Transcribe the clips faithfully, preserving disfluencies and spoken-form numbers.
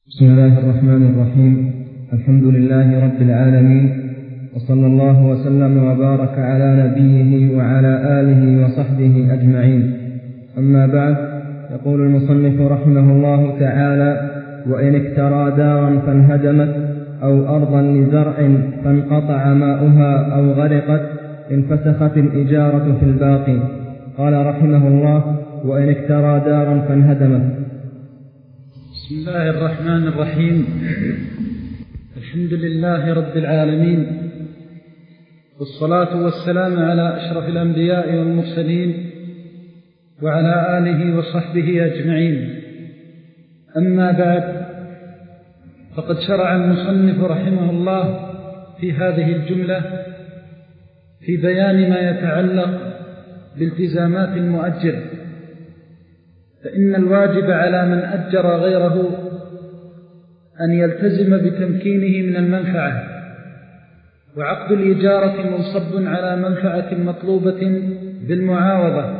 بسم الله الرحمن الرحيم. الحمد لله رب العالمين، وصلى الله وسلم وبارك على نبيه وعلى آله وصحبه أجمعين. أما بعد، يقول المصنف رحمه الله تعالى: وإن اكترى دارا فانهدمت أو أرضا لزرع فانقطع ماؤها أو غرقت انفسخت الإجارة في الباقي. قال رحمه الله: وإن اكترى دارا فانهدمت. بسم الله الرحمن الرحيم. الحمد لله رب العالمين، والصلاة والسلام على أشرف الأنبياء والمرسلين وعلى آله وصحبه أجمعين. أما بعد، فقد شرع المصنف رحمه الله في هذه الجملة في بيان ما يتعلق بالتزامات المؤجر، فإن الواجب على من أجر غيره أن يلتزم بتمكينه من المنفعة، وعقد الإجارة منصب على منفعة مطلوبة بالمعاوضة،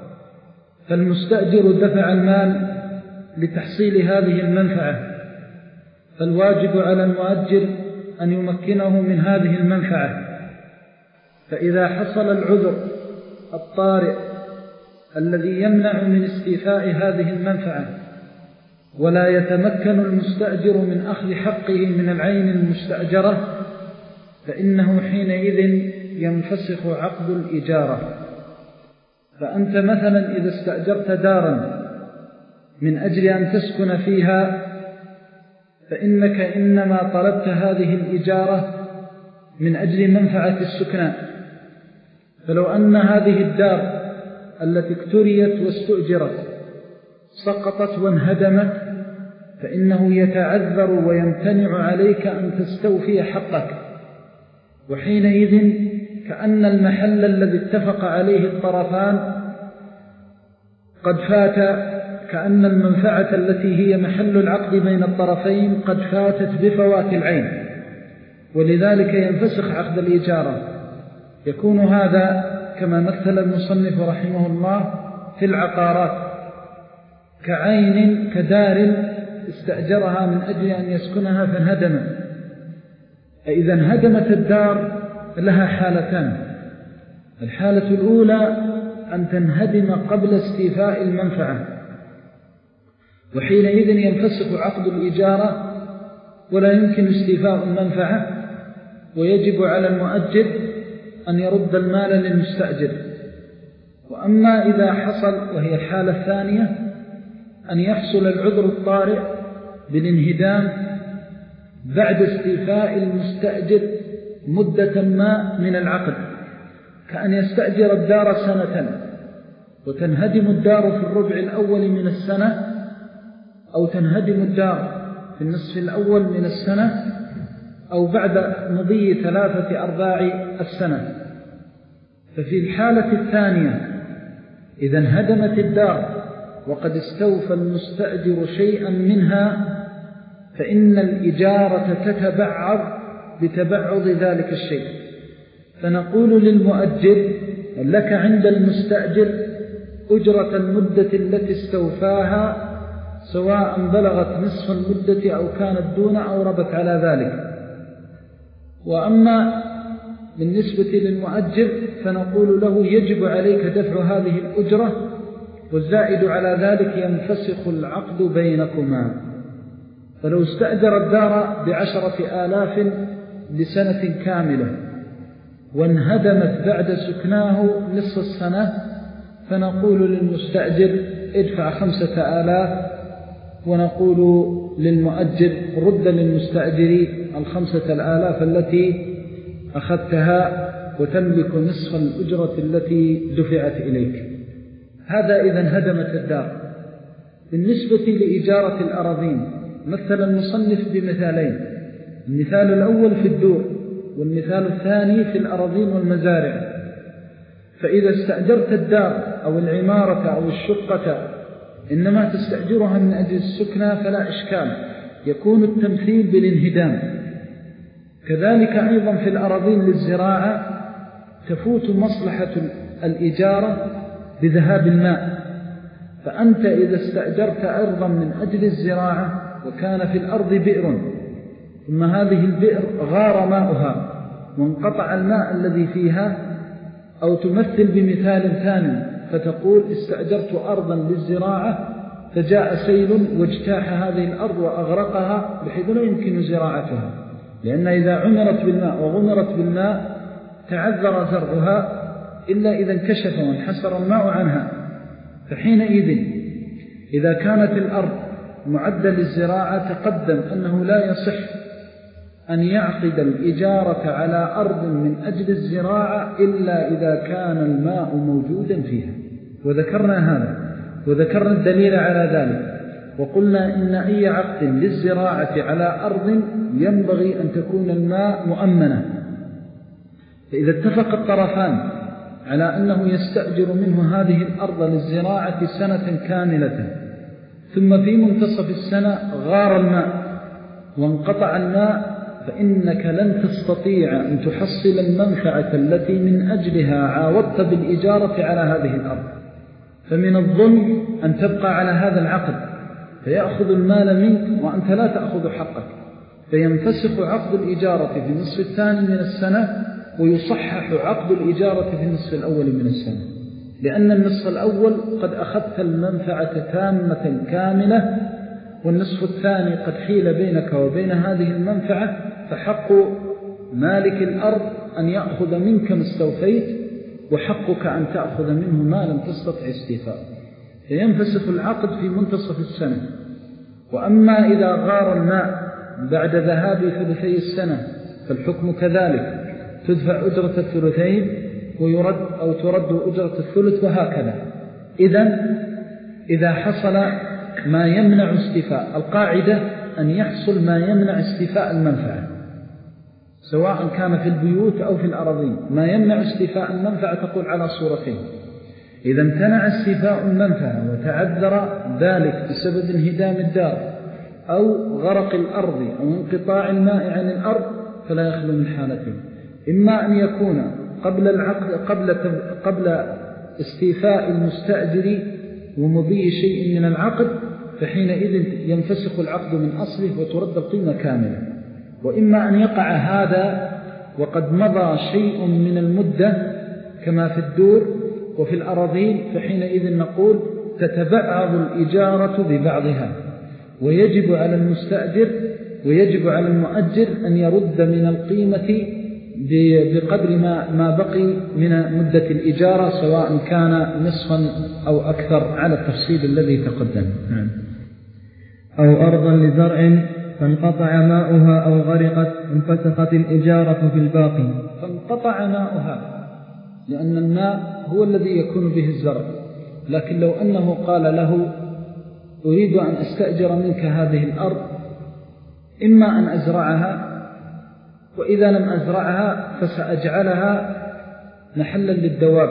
فالمستأجر دفع المال لتحصيل هذه المنفعة، فالواجب على المؤجر أن يمكنه من هذه المنفعة. فإذا حصل العذر الطارئ الذي يمنع من استيفاء هذه المنفعة ولا يتمكن المستأجر من أخذ حقه من العين المستأجرة، فإنه حينئذ ينفسخ عقد الإجارة. فأنت مثلا إذا استأجرت دارا من أجل أن تسكن فيها، فإنك إنما طلبت هذه الإجارة من أجل منفعة السكنى، فلو أن هذه الدار التي اكتريت واستؤجرت سقطت وانهدمت، فإنه يتعذر ويمتنع عليك أن تستوفي حقك، وحينئذ كأن المحل الذي اتفق عليه الطرفان قد فات، كأن المنفعة التي هي محل العقد بين الطرفين قد فاتت بفوات العين، ولذلك ينفسخ عقد الإجارة. يكون هذا كما مثل المصنف رحمه الله في العقارات كعين كدار استأجرها من أجل أن يسكنها فانهدمت. فإذا انهدمت الدار لها حالتان: الحالة الأولى أن تنهدم قبل استيفاء المنفعة، وحينئذ ينفسخ عقد الإجارة ولا يمكن استيفاء المنفعة، ويجب على المؤجر أن يرد المال للمستأجر. وأما إذا حصل، وهي الحالة الثانية، أن يحصل العذر الطارئ بالانهدام بعد استيفاء المستأجر مدة ما من العقد، كأن يستأجر الدار سنة وتنهدم الدار في الربع الأول من السنة، أو تنهدم الدار في النصف الأول من السنة، أو بعد مضي ثلاثة أرباع السنة. ففي الحالة الثانية إذا انهدمت الدار وقد استوفى المستأجر شيئا منها، فإن الإجارة تتبعض بتبعض ذلك الشيء، فنقول للمؤجر: لك عند المستأجر أجرة المدة التي استوفاها، سواء بلغت نصف المدة أو كانت دون أو ربت على ذلك. وأما بالنسبة للمؤجر فنقول له: يجب عليك دفع هذه الأجرة، والزائد على ذلك ينفسخ العقد بينكما. فلو استأجر الدار بعشرة آلاف لسنة كاملة وانهدمت بعد سكناه نصف السنة، فنقول للمستأجر: ادفع خمسة آلاف، ونقول للمؤجر: رد للمستأجر الخمسة الآلاف التي أخذتها وتملك نصف الأجرة التي دفعت إليك. هذا إذا انهدمت الدار. بالنسبة لإجارة الأراضين مثل المصنف بمثالين: المثال الأول في الدور، والمثال الثاني في الأراضين والمزارع. فإذا استأجرت الدار أو العمارة أو الشقة إنما تستأجرها من أجل السكنى فلا إشكال، يكون التمثيل بالانهدام. كذلك أيضا في الأراضين للزراعة تفوت مصلحة الإجارة بذهاب الماء، فأنت إذا استأجرت أرضا من أجل الزراعة وكان في الأرض بئر، ثم هذه البئر غار ماؤها وانقطع الماء الذي فيها، أو تمثل بمثال ثاني فتقول استأجرت أرضا للزراعة فجاء سيل واجتاح هذه الأرض وأغرقها بحيث لا يمكن زراعتها، لأن إذا عمرت بالماء وغمرت بالماء تعذر زرعها إلا إذا انكشف وانحسر الماء عنها. فحينئذ إذا كانت الأرض معدة للزراعة تقدم أنه لا يصح أن يعقد الإجارة على أرض من أجل الزراعة إلا إذا كان الماء موجودا فيها، وذكرنا هذا وذكرنا الدليل على ذلك، وقلنا إن أي عقد للزراعة على أرض ينبغي أن تكون الماء مؤمنا. فإذا اتفق الطرفان على أنه يستأجر منه هذه الأرض للزراعة سنة كاملة، ثم في منتصف السنة غار الماء وانقطع الماء، فإنك لن تستطيع أن تحصل المنفعة التي من أجلها عاودت بالإجارة على هذه الأرض. فمن الظلم أن تبقى على هذا العقد فيأخذ المال منك وأنت لا تأخذ حقك، فينفسخ عقد الإجارة في النصف الثاني من السنة ويصحح عقد الإجارة في النصف الأول من السنة، لأن النصف الأول قد أخذت المنفعة تامة كاملة، والنصف الثاني قد حيل بينك وبين هذه المنفعة، فحق مالك الأرض أن يأخذ منك ما استوفيت، وحقك أن تأخذ منه ما لم تستطع استيفاء، فينفسخ العقد في منتصف السنة. وأما إذا غار الماء بعد ذهاب ثلثي السنة فالحكم كذلك، تدفع أجرة الثلثين ويرد أو ترد أجرة الثلث وهكذا. إذن إذا حصل ما يمنع استيفاء، القاعدة أن يحصل ما يمنع استيفاء المنفعة سواء كان في البيوت أو في الأراضين. ما يمنع استيفاء المنفعة تقول على صورتين: إذا امتنع استيفاء المنفعة وتعذر ذلك بسبب انهدام الدار أو غرق الأرض أو انقطاع الماء عن الأرض فلا يخلو من حالتين: إما أن يكون قبل العقد قبل قبل استيفاء المستأجر ومضي شيء من العقد، فحينئذ ينفسخ العقد من أصله وترد القيمة كاملة، وإما أن يقع هذا وقد مضى شيء من المدة كما في الدور وفي الأراضين، فحينئذ نقول تتبعض الإجارة ببعضها، ويجب على المستأجر ويجب على المؤجر أن يرد من القيمة بقدر ما ما بقي من مدة الإجارة، سواء كان نصفا أو أكثر على التفصيل الذي تقدم. أو أرضا لزرع فانقطع ماؤها أو غرقت انفسخت الإجارة في الباقي. فانقطع ماؤها لأن الماء هو الذي يكون به الزرع، لكن لو أنه قال له أريد أن أستأجر منك هذه الأرض، إما أن أزرعها، وإذا لم أزرعها فسأجعلها محلا للدواب،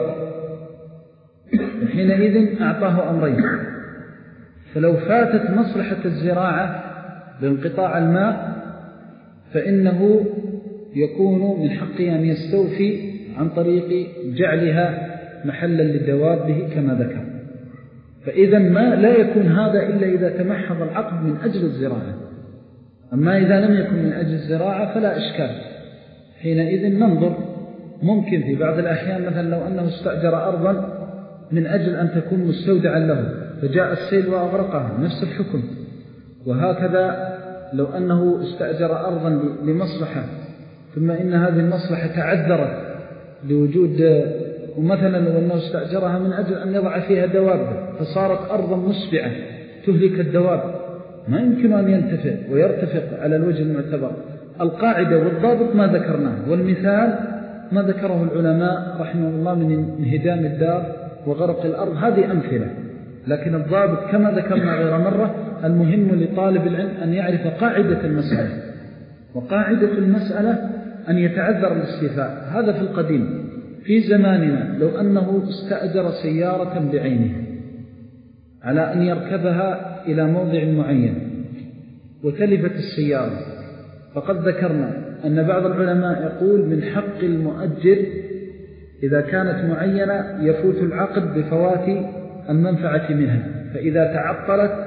حينئذ أعطاه أمرين: فلو فاتت مصلحة الزراعة بانقطاع الماء فإنه يكون من حقه أن يستوفي عن طريق جعلها محلا للدواب به كما ذكر. فإذا ما لا يكون هذا إلا إذا تمحض العقد من أجل الزراعة، أما إذا لم يكن من أجل الزراعة فلا إشكال. حينئذ ننظر، ممكن في بعض الأحيان مثلا لو أنه استأجر أرضا من أجل أن تكون مستودعا له فجاء السيل وأغرقها، نفس الحكم. وهكذا لو أنه استأجر أرضا لمصلحة ثم إن هذه المصلحة تعذرت لوجود، ومثلا لو أنه استأجرها من أجل أن يضع فيها دواب فصارت أرضا مسبعة تهلك الدواب، ما يمكن أن ينتفع ويرتفق على الوجه المعتبر. القاعدة والضابط ما ذكرناه، والمثال ما ذكره العلماء رحمه الله من انهدام الدار وغرق الأرض، هذه أمثلة. لكن الضابط كما ذكرنا غير مرة، المهم لطالب العلم أن يعرف قاعدة المسألة، وقاعدة المسألة أن يتعذر الاستيفاء. هذا في القديم. في زماننا لو أنه استأجر سيارة بعينها على أن يركبها إلى موضع معين وتلفت السيارة، فقد ذكرنا أن بعض العلماء يقول من حق المؤجر إذا كانت معينة يفوت العقد بفوات المنفعة منها، فإذا تعطلت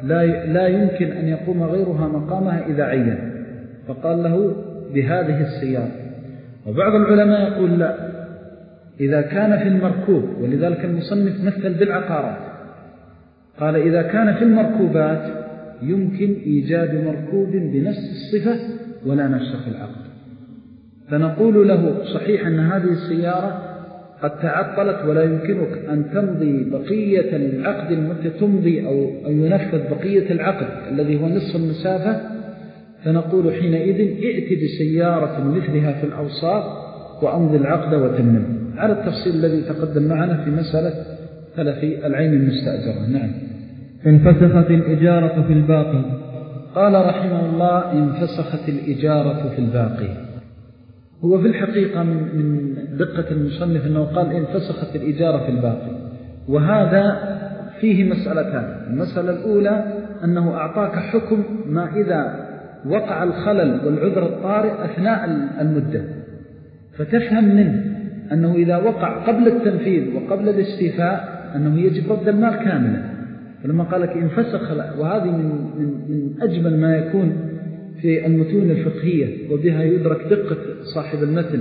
لا لا يمكن أن يقوم غيرها مقامها إذا عين، فقال له بهذه السيارة. وبعض العلماء يقول لا، إذا كان في المركوب، ولذلك المصنف مثل بالعقارات، قال إذا كان في المركوبات يمكن إيجاد مركوب بنفس الصفة ولا نفسخ العقد، فنقول له صحيح أن هذه السيارة قد تعطلت ولا يمكنك أن تمضي بقية العقد المدة تمضي أو, أو ينفذ بقية العقد الذي هو نصف المسافة، فنقول حينئذ ائت بسيارة مثلها في الأوصاف وأمضي العقد وتمم، على التفصيل الذي تقدم معنا في مسألة تلف العين المستأجرة. نعم. انفسخت الإجارة في الباقي. قال رحمه الله انفسخت الإجارة في الباقي. هو في الحقيقة من دقة المصنف أنه قال انفسخت الإجارة في الباقي، وهذا فيه مسألتان. المسألة الأولى أنه أعطاك حكم ما إذا وقع الخلل والعذر الطارئ أثناء المدة، فتفهم منه أنه إذا وقع قبل التنفيذ وقبل الاستيفاء أنه يجب رد المال كاملا. فلما قال لك انفسخ، وهذه من, من, من أجمل ما يكون في المتون الفقهية، وبها يدرك دقة صاحب المتن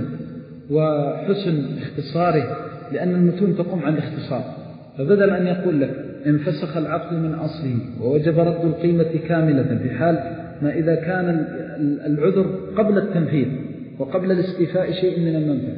وحسن اختصاره، لأن المتون تقوم عن الاختصار. فبدل أن يقول لك انفسخ العقد من أصله ووجب رد القيمة كاملة في حال ما إذا كان العذر قبل التنفيذ وقبل الاستيفاء شيء من المنفعة،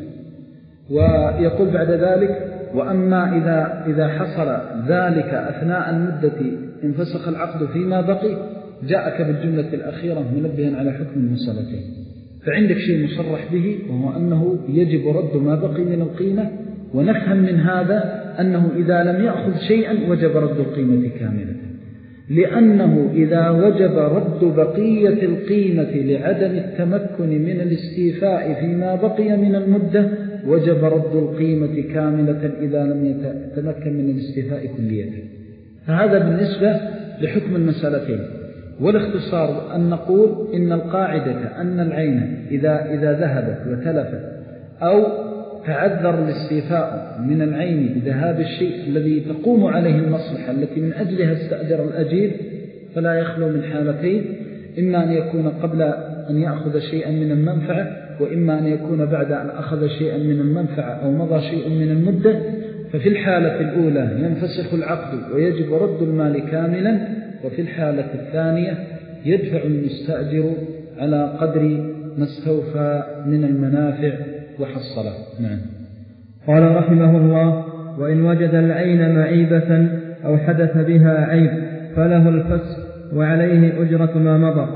ويقول بعد ذلك وأما إذا, إذا حصل ذلك أثناء المدة انفسخ العقد فيما بقي، جاءك بالجملة الأخيرة منبها على حكم المسألتين. فعندك شيء مصرح به، وهو أنه يجب رد ما بقي من القيمة، ونفهم من هذا أنه إذا لم يأخذ شيئا وجب رد القيمة كاملة، لأنه إذا وجب رد بقية القيمة لعدم التمكن من الاستيفاء فيما بقي من المدة وجب رد القيمة كاملة إذا لم يتمكن من الاستيفاء كلية. فهذا بالنسبة لحكم المسألتين. والاختصار أن نقول إن القاعدة أن العين إذا, إذا ذهبت وتلفت أو تعذر الاستيفاء من العين بذهاب الشيء الذي تقوم عليه المصلحة التي من أجلها استأجر الأجير، فلا يخلو من حالتين: إما أن يكون قبل أن يأخذ شيئا من المنفعة، وإما أن يكون بعد أن أخذ شيئا من المنفعة أو مضى شيء من المدة. ففي الحالة الأولى ينفسخ العقد ويجب رد المال كاملا، وفي الحالة الثانية يدفع المستأجر على قدر ما استوفى من المنافع وحصله. نعم. قال رحمه الله: وإن وجد العين معيبة أو حدث بها عيب فله الفسخ وعليه أجرة ما مضى.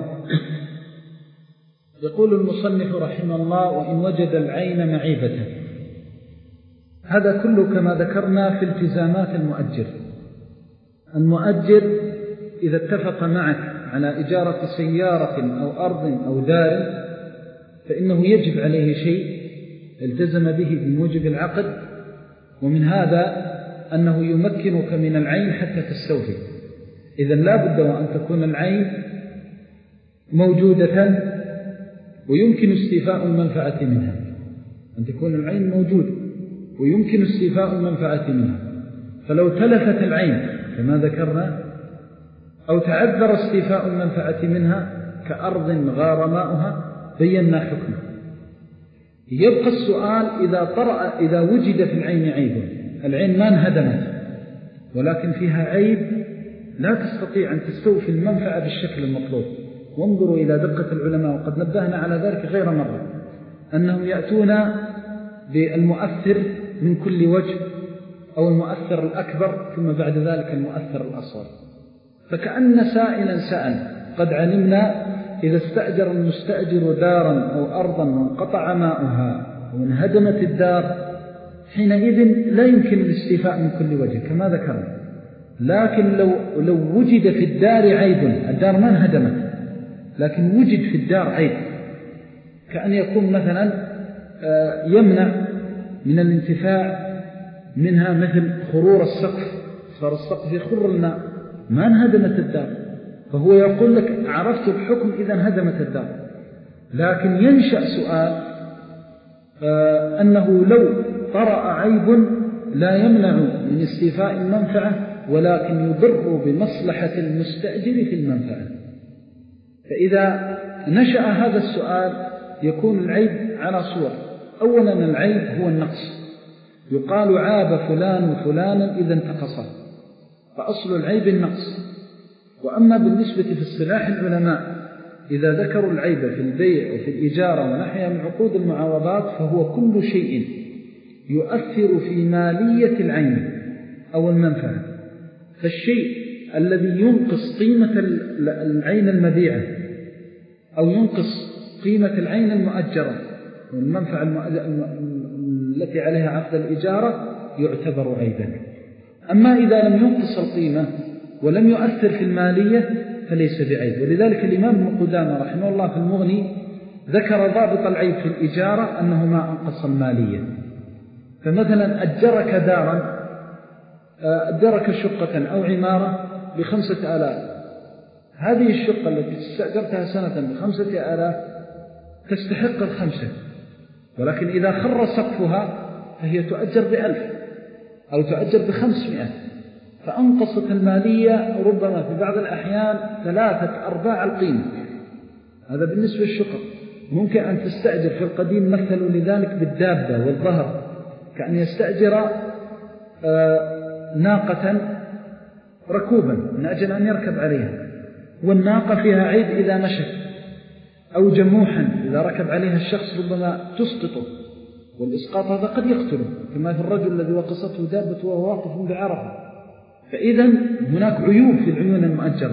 يقول المصنف رحمه الله: وإن وجد العين معيبة. هذا كله كما ذكرنا في التزامات المؤجر. المؤجر إذا اتفق معك على إجارة سيارة أو أرض أو دار، فإنه يجب عليه شيء التزم به بموجب العقد، ومن هذا أنه يمكنك من العين حتى تستوفي. إذن لا بد وأن تكون العين موجودة ويمكن استيفاء المنفعة منها، أن تكون العين موجودة ويمكن استيفاء المنفعة منها. فلو تلفت العين كما ذكرنا أو تعذر استيفاء المنفعة منها كأرض غار ماؤها بينا حكمه. يبقى السؤال: إذا طرأ إذا وجد في العين عيب، العين ما انهدمت ولكن فيها عيب لا تستطيع أن تستوفي المنفعة بالشكل المطلوب. وانظروا إلى دقة العلماء، وقد نبهنا على ذلك غير مرة، أنهم يأتون بالمؤثر من كل وجه أو المؤثر الأكبر ثم بعد ذلك المؤثر الأصغر. فكأن سائلا سأل: قد علمنا إذا استأجر المستأجر دارا أو أرضا وانقطع ماؤها وانهدمت الدار، حينئذ لا يمكن الاستيفاء من كل وجه كما ذكرنا. لكن لو, لو وجد في الدار عيب، الدار ما انهدمت لكن وجد في الدار عيب، كأن يكون مثلا يمنع من الانتفاع منها مثل خرور السقف، صار السقف يخر الماء، ما انهدمت الدار، فهو يقول لك عرفت الحكم إذا انهدمت الدار. لكن ينشأ سؤال أنه لو طرأ عيب لا يمنع من استيفاء المنفعة ولكن يضر بمصلحة المستأجر في المنفعة. فإذا نشأ هذا السؤال يكون العيب على صور. أولا العيب هو النقص، يقال عاب فلان وفلانا إذا انتقصه، فأصل العيب النقص. وأما بالنسبة في اصطلاح العلماء إذا ذكروا العيب في البيع وفي الإجارة ونحيها من عقود المعاوضات فهو كل شيء يؤثر في مالية العين أو المنفعة. فالشيء الذي ينقص قيمة العين المبيعة أو ينقص قيمة العين المؤجرة والمنفعة التي عليها عقد الإجارة يعتبر عيبا. أما إذا لم ينقص القيمة ولم يؤثر في المالية فليس بعيب. ولذلك الإمام ابن قدامة رحمه الله في المغني ذكر ضابط العيب في الإجارة أنه ما أنقص المالية. فمثلا أجرك دارا، أجرك شقة أو عمارة بخمسة آلاف، هذه الشقة التي استأجرتها سنة بخمسة آلاف تستحق الخمسة، ولكن إذا خر سقفها فهي تؤجر بألف أو تؤجر بخمسمائة، فأنقصت المالية ربما في بعض الأحيان ثلاثة أرباع القيمة. هذا بالنسبة للشقق. ممكن أن تستأجر في القديم مثلوا لذلك بالدابة والظهر، كأن يستأجر ناقة ركوبا من أجل أن يركب عليها، والناقة فيها عيب إذا مشت، أو جموحا إذا ركب عليها الشخص ربما تسقطه، والإسقاط هذا قد يقتله كما في الرجل الذي وقصته دابة وهو واقف بعرفة. فإذا هناك عيوب في العيون المؤجرة.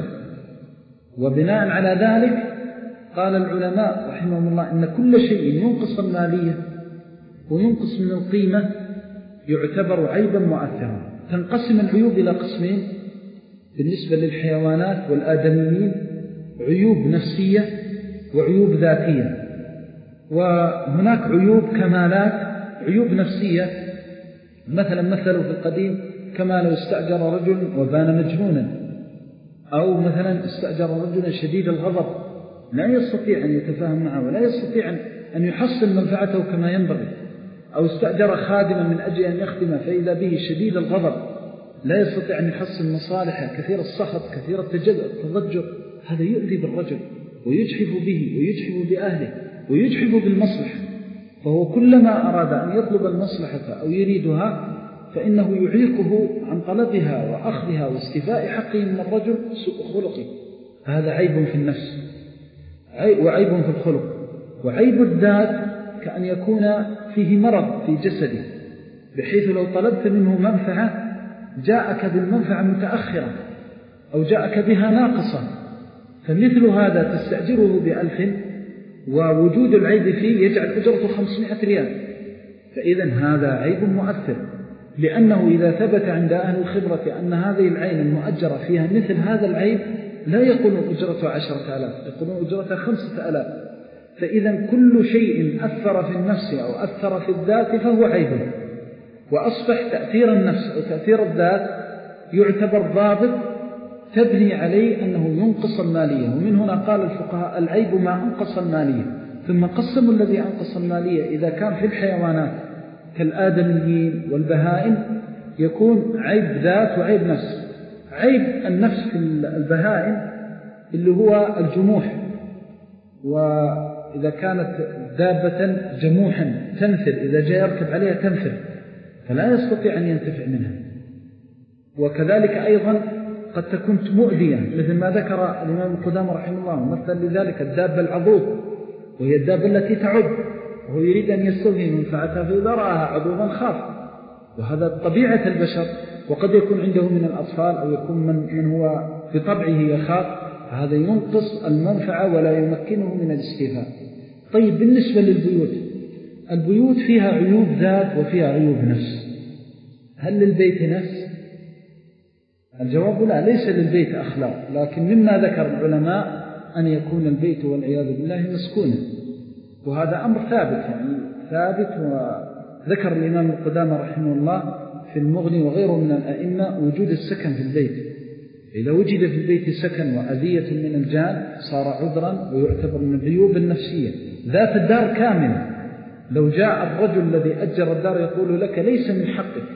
وبناء على ذلك قال العلماء رحمهم الله إن كل شيء ينقص المالية وينقص من القيمة يعتبر عيبا مؤثرا. تنقسم العيوب إلى قسمين بالنسبة للحيوانات والآدميين: عيوب نفسية وعيوب ذاتية. وهناك عيوب كمالات. عيوب نفسية مثلا مثلوا في القديم كما لو استأجر رجل وبان مجنونا، أو مثلا استأجر رجلا شديد الغضب لا يستطيع أن يتفاهم معه ولا يستطيع أن يحصل منفعته كما ينبغي، أو استأجر خادما من أجل أن يخدمه فإذا به شديد الغضب لا يستطيع أن يحصل مصالحه، كثير السخط كثير التضجر. هذا يؤذي بالرجل ويجحف به ويجحف بأهله ويجحف بالمصلحة. فهو كلما أراد أن يطلب المصلحة أو يريدها فإنه يعيقه عن طلبها وأخذها واستفاء حقه من الرجل سوء خلقه. هذا عيب في النفس وعيب في الخلق. وعيب الذات كأن يكون فيه مرض في جسده بحيث لو طلبت منه منفعة جاءك بالمنفعة متأخرة أو جاءك بها ناقصة، فمثل هذا تستأجره بألف ووجود العيب فيه يجعل أجرته خمسمائة ريال. فإذا هذا عيب مؤثر، لأنه إذا ثبت عند أهل الخبرة أن هذه العين المؤجرة فيها مثل هذا العيب لا يقولون أجرته عشرة آلاف، يقولون أجرته خمسة آلاف. فإذا كل شيء أثر في النفس أو أثر في الذات فهو عيب. وأصبح تأثير النفس أو تأثير الذات يعتبر ضابط تبني عليه أنه ينقص المالية. ومن هنا قال الفقهاء العيب ما أنقص المالية، ثم قسموا الذي أنقص المالية. إذا كان في الحيوانات كالآدميين والبهائم يكون عيب ذات وعيب نفس. عيب النفس في البهائم اللي هو الجموح، وإذا كانت دابة جموحا تنفر، إذا جاء يركب عليها تنفر فلا يستطيع أن ينتفع منها. وكذلك أيضا قد تكون مؤذية مثل ما ذكر الإمام القدامى رحمه الله، مثل لذلك الدابة العضوض وهي الدابة التي تعض، وهو يريد أن يستوفي منفعتها فإذا رآها عضوضا خاف، وهذا طبيعة البشر. وقد يكون عنده من الأطفال أو يكون من, من هو بطبعه يخاف، فهذا ينقص المنفعة ولا يمكنه من الاستيفاء. طيب بالنسبة للبيوت، البيوت فيها عيوب ذات وفيها عيوب نفس. هل للبيت نفس؟ الجواب لا، ليس للبيت أخلاق، لكن مما ذكر العلماء أن يكون البيت والعياذ بالله مسكونا، وهذا أمر ثابت يعني ثابت. وذكر الإمام القدامى رحمه الله في المغني وغيره من الأئمة وجود السكن في البيت. إذا وجد في البيت سكن وأذية من الجان صار عذرا ويعتبر من العيوب النفسية. ذات الدار كاملة، لو جاء الرجل الذي أجر الدار يقول لك ليس من حقك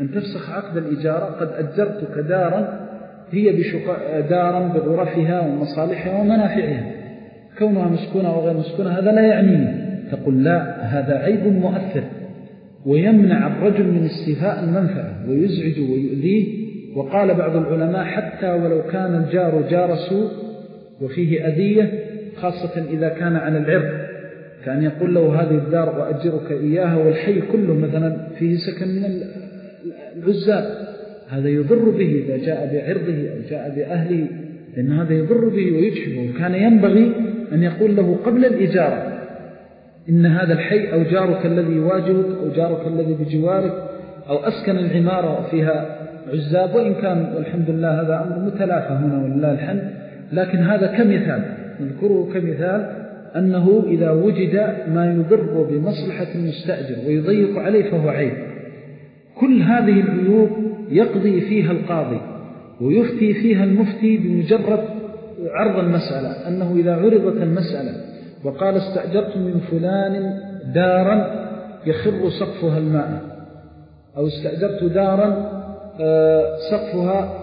أن تفسخ عقد الإجارة. قد أجرتك دارا هي بشق... دارا بغرفها ومصالحها ومنافعها، كونها مسكونة وغير مسكونة هذا لا يعنيني. تقول لا، هذا عيب مؤثر ويمنع الرجل من استيفاء المنفعة ويزعج ويؤذيه. وقال بعض العلماء حتى ولو كان الجار جار سوء وفيه أذية، خاصة إذا كان عن العرض، كان يقول له هذه الدار وأجرك إياها والحي كله مثلا فيه سكن من العزاب، هذا يضر به إذا جاء بعرضه أو جاء بأهله، لأن هذا يضر به ويجحبه. كان ينبغي أن يقول له قبل الإجارة إن هذا الحي أو جارك الذي يواجهك أو جارك الذي بجوارك أو أسكن العمارة فيها عزاب، وإن كان والحمد لله هذا أمر متلافى هنا ولله الحمد، لكن هذا كمثال نذكره كمثال أنه إذا وجد ما يضر بمصلحة المستأجر ويضيق عليه فهو عيب. كل هذه العيوب يقضي فيها القاضي ويفتي فيها المفتي بمجرد عرض المسألة، أنه إذا عرضت المسألة وقال استأجرت من فلان دارا يخر سقفها الماء، أو استأجرت دارا سقفها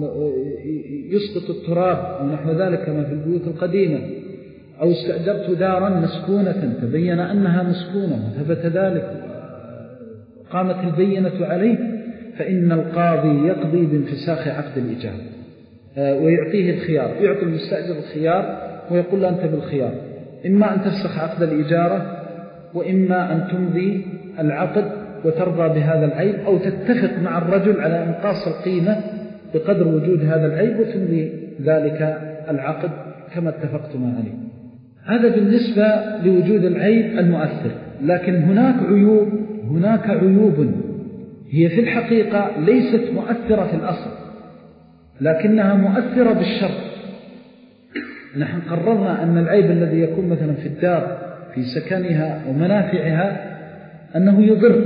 يسقط التراب أو نحو ذلك كما في البيوت القديمة، أو استأجرت دارا مسكونة تبين أنها مسكونة وثبت ذلك قامت البينة عليه، فإن القاضي يقضي بانفساخ عقد الإجارة ويعطيه الخيار، يعطي المستأجر الخيار ويقول له أنت بالخيار، إما أن تفسخ عقد الإجارة وإما أن تمضي العقد وترضى بهذا العيب، أو تتفق مع الرجل على إنقاص القيمة بقدر وجود هذا العيب وتمضي ذلك العقد كما اتفقتما عليه. هذا بالنسبة لوجود العيب المؤثر. لكن هناك عيوب هناك عيوب هي في الحقيقة ليست مؤثرة في الأصل، لكنها مؤثرة بالشرط. نحن قررنا أن العيب الذي يكون مثلا في الدار في سكنها ومنافعها أنه يضر.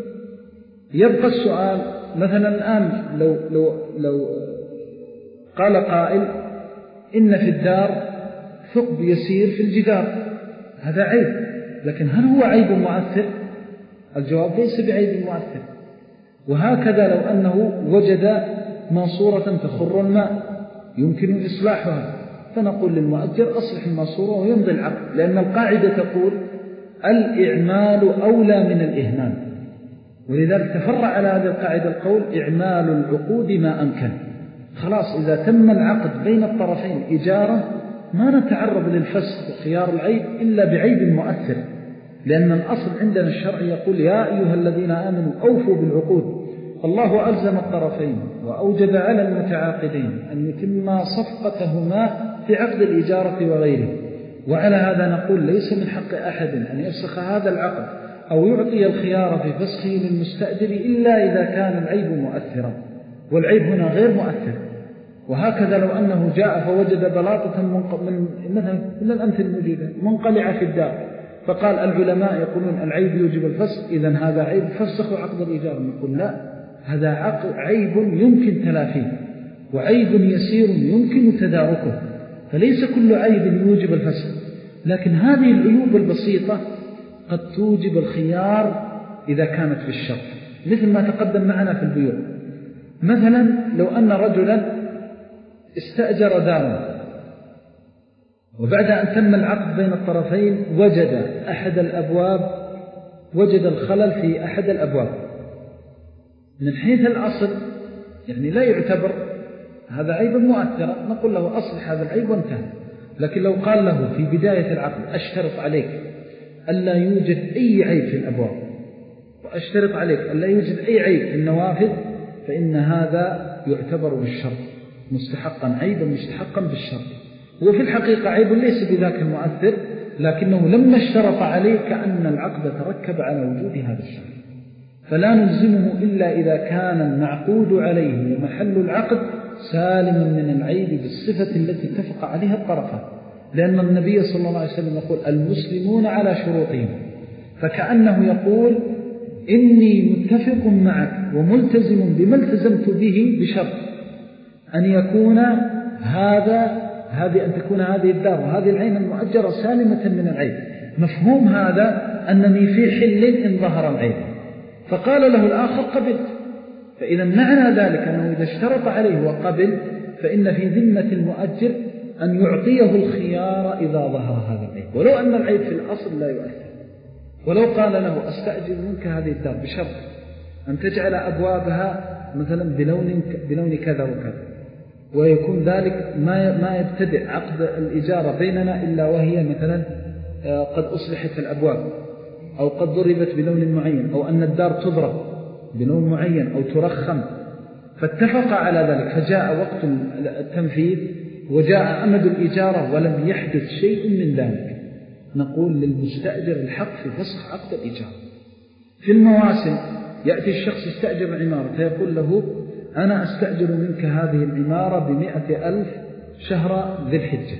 يبقى السؤال مثلا الآن لو, لو, لو قال قائل إن في الدار ثقب يسير في الجدار، هذا عيب، لكن هل هو عيب مؤثر؟ الجواب ليس بعيب مؤثر. وهكذا لو أنه وجد ماسورة تخر الماء يمكن إصلاحها، فنقول للمؤجر أصلح الماسورة ويمضي العقد، لأن القاعدة تقول الإعمال أولى من الإهمال، ولذلك تفرع على هذه القاعدة القول إعمال العقود ما أمكن. خلاص إذا تم العقد بين الطرفين إجارة ما نتعرض للفسخ وخيار العيب إلا بعيب مؤثر، لأن الأصل عندنا الشرع يقول يا أيها الذين آمنوا أوفوا بالعقود. الله ألزم الطرفين وأوجب على المتعاقدين أن يتم صفقتهما في عقد الإجارة وغيره، وعلى هذا نقول ليس من حق أحد أن يفسخ هذا العقد أو يعطي الخيار في فسخه للمستأجر إلا إذا كان العيب مؤثرا، والعيب هنا غير مؤثر. وهكذا لو أنه جاء فوجد بلاطة من مثلا من الأمثلة الموجودة منقلعة في الدار، فقال العلماء يقولون العيب يوجب الفسخ، إذن هذا عيب فسخوا عقد الإيجار. نقول لا، هذا عيب يمكن تلافيه وعيب يسير يمكن تداركه، فليس كل عيب يوجب الفسخ، لكن هذه العيوب البسيطة قد توجب الخيار إذا كانت في الشرط، مثل ما تقدم معنا في البيوع. مثلا لو أن رجلا استأجر دارا وبعد أن تم العقد بين الطرفين وجد أحد الأبواب وجد الخلل في أحد الأبواب، من حيث الأصل يعني لا يعتبر هذا عيب مؤثر، نقول له أصلح هذا العيب وانتهى. لكن لو قال له في بداية العقد أشترط عليك ألا يوجد أي عيب في الأبواب وأشترط عليك ألا يوجد أي عيب في النوافذ، فإن هذا يعتبر بالشرط مستحقا عيبا مستحقا بالشرط. هو في الحقيقة عيب ليس بذاك المؤثر، لكنه لما اشترط عليه كأن العقد تركب على وجود هذا الشرط، فلا نلزمه إلا إذا كان المعقود عليه ومحل العقد سالما من العيب بالصفة التي اتفق عليها الطرفان، لأن النبي صلى الله عليه وسلم يقول المسلمون على شروطهم، فكأنه يقول إني متفق معك وملتزم بما التزمت به بشرط أن يكون هذا هذه أن تكون هذه الدار وهذه العين المؤجرة سالمة من العيب. مفهوم هذا أنني في حل إن ظهر العيب، فقال له الآخر قبلت، فإذا معنى ذلك أنه إذا اشترط عليه وقبل فإن في ذمة المؤجر أن يعطيه الخيار إذا ظهر هذا العيب، ولو أن العيب في الأصل لا يؤثر. ولو قال له أستأجر منك هذه الدار بشرط أن تجعل أبوابها مثلا بلون, بلون كذا وكذا، ويكون ذلك ما ما يبتدئ عقد الإجارة بيننا إلا وهي مثلا قد أصلحت الأبواب، أو قد ضربت بلون معين، أو أن الدار تضرب بلون معين أو ترخم، فاتفق على ذلك فجاء وقت التنفيذ وجاء أمد الإجارة ولم يحدث شيء من ذلك، نقول للمستأجر الحق في فسخ عقد الإجارة. في المواسم يأتي الشخص يستأجر عمارة فيقول له أنا أستأجر منك هذه العمارة بمئة ألف شهر ذي الحجة.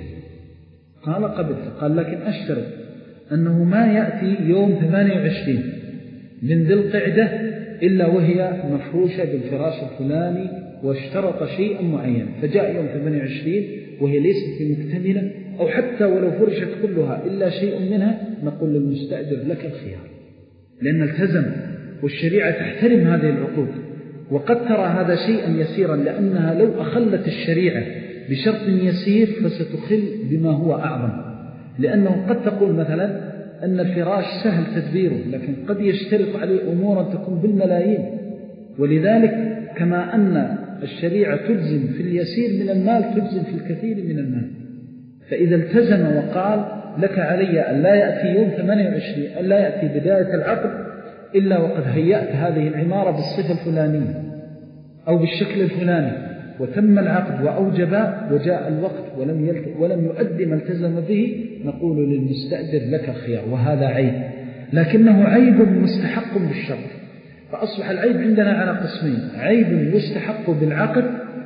قال قبلت، قال لكن أشترط أنه ما يأتي يوم ثمانية وعشرين من ذي القعدة إلا وهي مفروشة بالفراش الفلاني، واشترط شيئا معين، فجاء يوم ثمانية وعشرين وهي ليست بمكتملة، أو حتى ولو فرشت كلها إلا شيء منها، نقول للمستأجر لك الخيار، لأن التزم، والشريعة تحترم هذه العقود. وقد ترى هذا شيئا يسيرا، لأنها لو أخلت الشريعة بشرط يسير فستخل بما هو أعظم، لأنه قد تقول مثلا أن الفراش سهل تدبيره، لكن قد يشترط عليه أمورا تكون بالملايين. ولذلك كما أن الشريعة تلزم في اليسير من المال تلزم في الكثير من المال، فإذا التزم وقال لك علي أن لا يأتي يوم ثمانية وعشرين أن لا يأتي بداية العقد إلا وقد هيأت هذه العمارة بالصفة الفلانية أو بالشكل الفلاني، وتم العقد وأوجب وجاء الوقت ولم, يلت... ولم يؤدي ما التزم به، نقول للمستأجر لك الخيار، وهذا عيب، لكنه عيب مستحق بالشرط. فأصبح العيب عندنا على قسمين: عيب يستحق بالعقد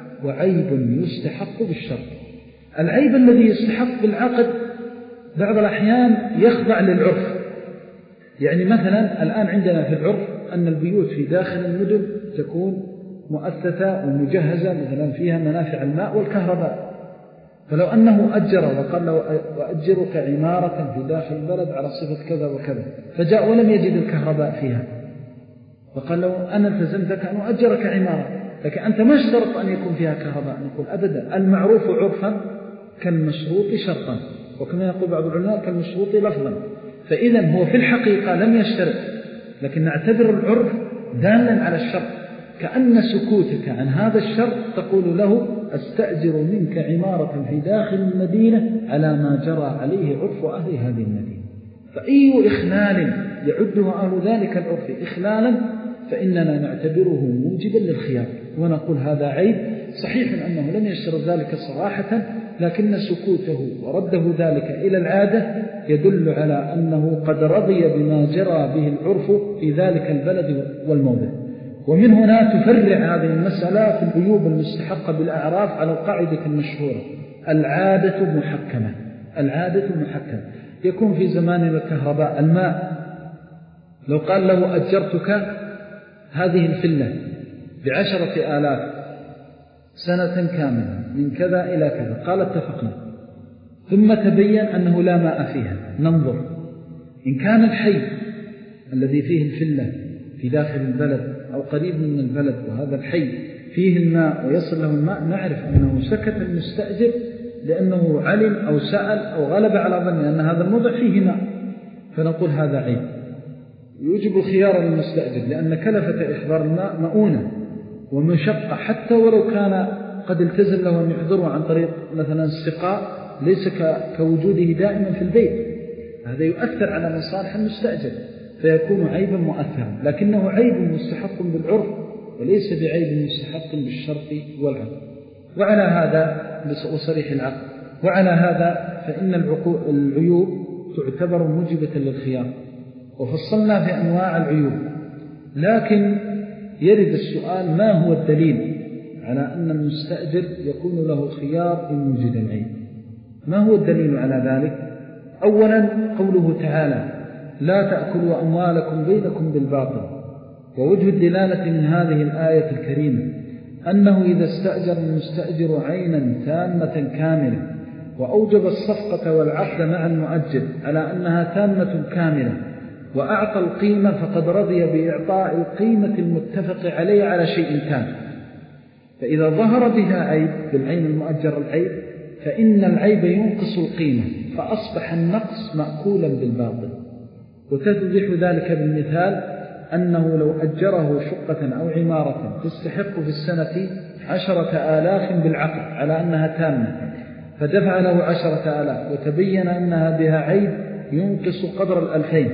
وعيب يستحق بالشرط. العيب الذي يستحق بالعقد بعض الأحيان يخضع للعرف، يعني مثلا الآن عندنا في العرف أن البيوت في داخل المدن تكون مؤسسة ومجهزة مثلا فيها منافع الماء والكهرباء، فلو أنه أجر وقال له وأجرك عمارة في داخل البلد على صفة كذا وكذا، فجاء ولم يجد الكهرباء فيها، فقال له أنا التزمتك أن أجرك عمارة، لكن أنت ما اشترط أن يكون فيها كهرباء. نقول أبدا، المعروف عرفا كالمشروط شرطا، وكما يقول بعض العلماء كالمشروط لفظا. فإذا هو في الحقيقة لم يشترط، لكن نعتبر العرف دالا على الشرط، كأن سكوتك عن هذا الشرط تقول له أستأجر منك عمارة في داخل المدينة على ما جرى عليه عرف أهل هذه المدينة. فأي إخلال يعده أهل ذلك العرف إخلالا فإننا نعتبره موجبا للخيار، ونقول هذا عيب. صحيح أنه لم يشترط ذلك صراحة، لكن سكوته ورده ذلك إلى العادة يدل على أنه قد رضي بما جرى به العرف في ذلك البلد والموضع. ومن هنا تفرع هذه المسألة في العيوب المستحقة بالأعراف على القاعدة المشهورة: العادة محكمة. العادة محكمة. يكون في زمان الكهرباء الماء، لو قال له أجرتك هذه الفلة بعشرة آلاف سنة كاملة من كذا إلى كذا، قال اتفقنا، ثم تبين أنه لا ماء فيها، ننظر إن كان الحي الذي فيه الفلة في داخل البلد أو قريب من البلد وهذا الحي فيه الماء ويصل له الماء، نعرف أنه سكت المستأجر لأنه علم أو سأل أو غلب على ظن أن هذا الموضع فيه ماء، فنقول هذا عيب. يوجب الخيار للمستأجر، لأن كلفة إحضار الماء مؤونة ومشقة، حتى ولو كان قد التزم له أن يحضره عن طريق مثلا السقاء، ليس كوجوده دائما في البيت، هذا يؤثر على مصالح المستأجر فيكون عيبا مؤثرا، لكنه عيب مستحق بالعرف وليس بعيب مستحق بالشرط والعقد. وعلى هذا وصريح العقد، وعلى هذا فإن العيوب تعتبر موجبة للخيار، وفصلنا في أنواع العيوب. لكن يرد السؤال: ما هو الدليل على أن المستأجر يكون له خيار إن وجد العيب؟ ما هو الدليل على ذلك؟ أولا قوله تعالى: لا تأكلوا أموالكم بينكم بالباطل. ووجه الدلالة من هذه الآية الكريمة أنه إذا استأجر المستأجر عينا تامة كاملة وأوجب الصفقة والعقد مع المؤجر على أنها تامة كاملة، وأعطى القيمة فقد رضي بإعطاء القيمة المتفق عليه على شيء تام. فإذا ظهر بها عيب بالعين المؤجر العيب فإن العيب ينقص القيمة فأصبح النقص مأكولا بالباطل. وتتضح ذلك بالمثال أنه لو أجره شقة أو عمارة تستحق في السنة عشرة آلاف بالعقد على أنها تامة، فدفع له عشرة آلاف وتبين أنها بها عيب ينقص قدر الألفين،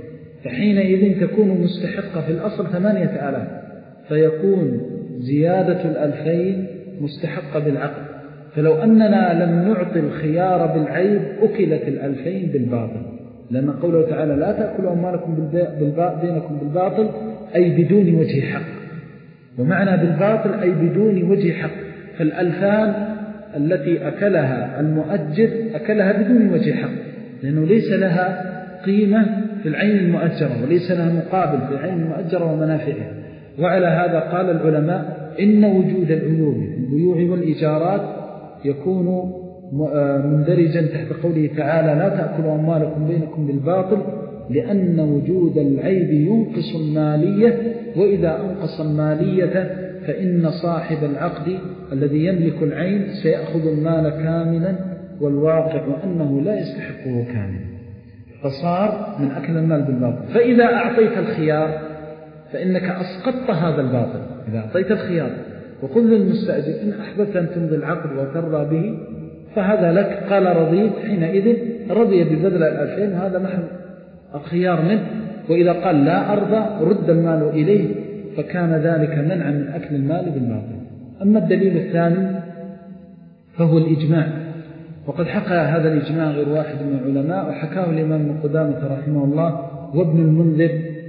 فحينئذ تكون مستحقة في الأصل ثمانية آلاف، فيكون زيادة الألفين مستحقة بالعقد. فلو أننا لم نعطي الخيار بالعيب أكلت الألفين بالباطل، لأن قوله تعالى لا تأكلوا أموالكم بينكم بالباطل أي بدون وجه حق، ومعنى بالباطل أي بدون وجه حق. فالألفان التي أكلها المؤجر أكلها بدون وجه حق، لأنه ليس لها قيمة في العين المؤجرة وليس لها مقابل في العين المؤجرة ومنافعها. وعلى هذا قال العلماء إن وجود العيوب في البيوع والإيجارات يكون مندرجا تحت قوله تعالى لا تأكلوا أموالكم بينكم بالباطل، لأن وجود العيب ينقص المالية، وإذا أنقص المالية فإن صاحب العقد الذي يملك العين سيأخذ المال كاملا، والواقع أنه لا يستحقه كاملا، فصار من أكل المال بالباطل. فإذا أعطيت الخيار فإنك أسقطت هذا الباطل. إذا أعطيت الخيار وقل للمستأجر إن أحببت أن تمضي العقد وترضى به فهذا لك، قال رضيت، حينئذ رضي ببذل الألفين وهذا محل الخيار منه. وإذا قال لا أرضى رد المال إليه، فكان ذلك منعا من أكل المال بالباطل. أما الدليل الثاني فهو الإجماع، وقد حكى هذا الإجماع غير واحد من العلماء، وحكاه الإمام ابن قدامة رحمه الله وابن المنذر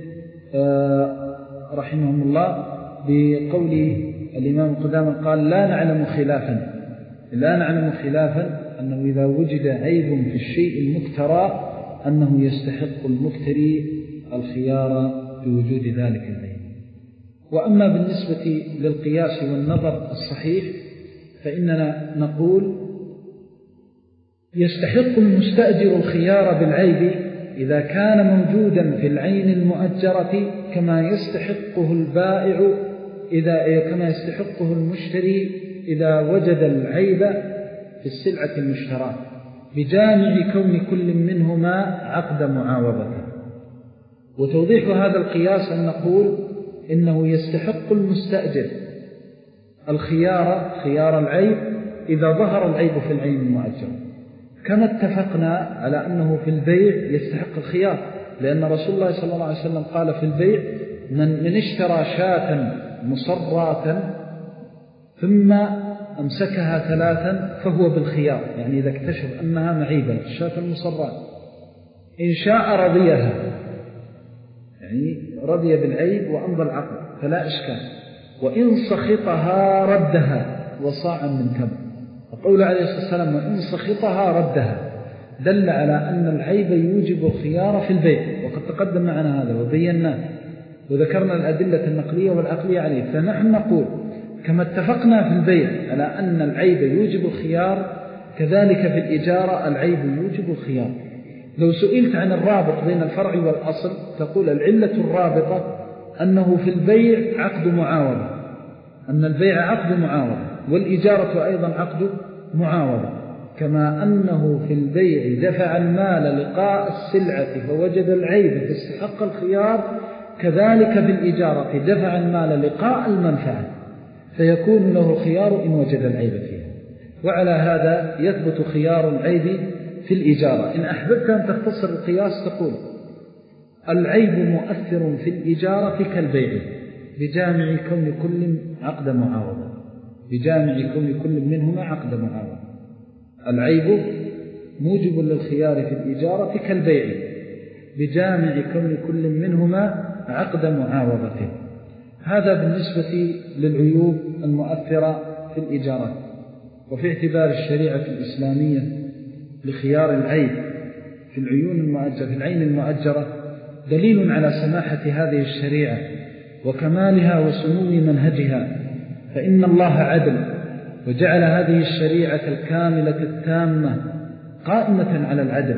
رحمهم الله بقول الإمام قدامة قال لا نعلم خلافا لا نعلم خلافا أنه إذا وجد عيب في الشيء المكترى أنه يستحق المكتري الخيار بوجود ذلك العيب. وأما بالنسبة للقياس والنظر الصحيح فإننا نقول يستحق المستأجر الخيار بالعيب إذا كان موجودا في العين المؤجرة كما يستحقه البائع إذا كما يستحقه المشتري إذا وجد العيب في السلعة المشتراه، بجامع كون كل منهما عقد معاوضة. وتوضيح هذا القياس أن نقول إنه يستحق المستأجر الخيار خيار العيب إذا ظهر العيب في العين المؤجرة، كما اتفقنا على أنه في البيع يستحق الخيار، لأن رسول الله صلى الله عليه وسلم قال في البيع من, من اشترى شاة مصراة ثم أمسكها ثلاثا فهو بالخيار، يعني إذا اكتشف أنها معيبة الشاة المصراة، إن شاء رضيها يعني رضي بالعيب وأمضى العقد فلا إشكال، وإن سخطها ردها وصاعا من تمر. وقول عليه الصلاة والسلام وإن سخطها ردها دل على أن العيب يوجب الخيار في البيع، وقد تقدم معنا هذا وبيناه وذكرنا الأدلة النقلية والعقلية عليه. فنحن نقول كما اتفقنا في البيع على أن العيب يوجب الخيار كذلك في الإجارة العيب يوجب الخيار. لو سئلت عن الرابط بين الفرع والأصل تقول العلة الرابطة أنه في البيع عقد معاوضة، أن البيع عقد معاوضة والإجارة أيضا عقد معاوضة، كما أنه في البيع دفع المال لقاء السلعة فوجد العيب فاستحق الخيار، كذلك في الإجارة دفع المال لقاء المنفعة فيكون له خيار إن وجد العيب فيها. وعلى هذا يثبت خيار العيب في الإجارة. إن أحببت أن تختصر القياس تقول العيب مؤثر في الإجارة كالبيع بجامع كون كل عقد معاوضة، بجامع كون كل منهما عقد معاوضة. العيب موجب للخيار في الإجارة كالبيع بجامع كون كل منهما عقد معاوضة. هذا بالنسبة للعيوب المؤثرة في الإجارات. وفي اعتبار الشريعة الإسلامية لخيار العيب في العيون المؤجرة في العين المؤجرة دليل على سماحة هذه الشريعة وكمالها وسمو منهجها، فإن الله عدل وجعل هذه الشريعة الكاملة التامة قائمة على العدل،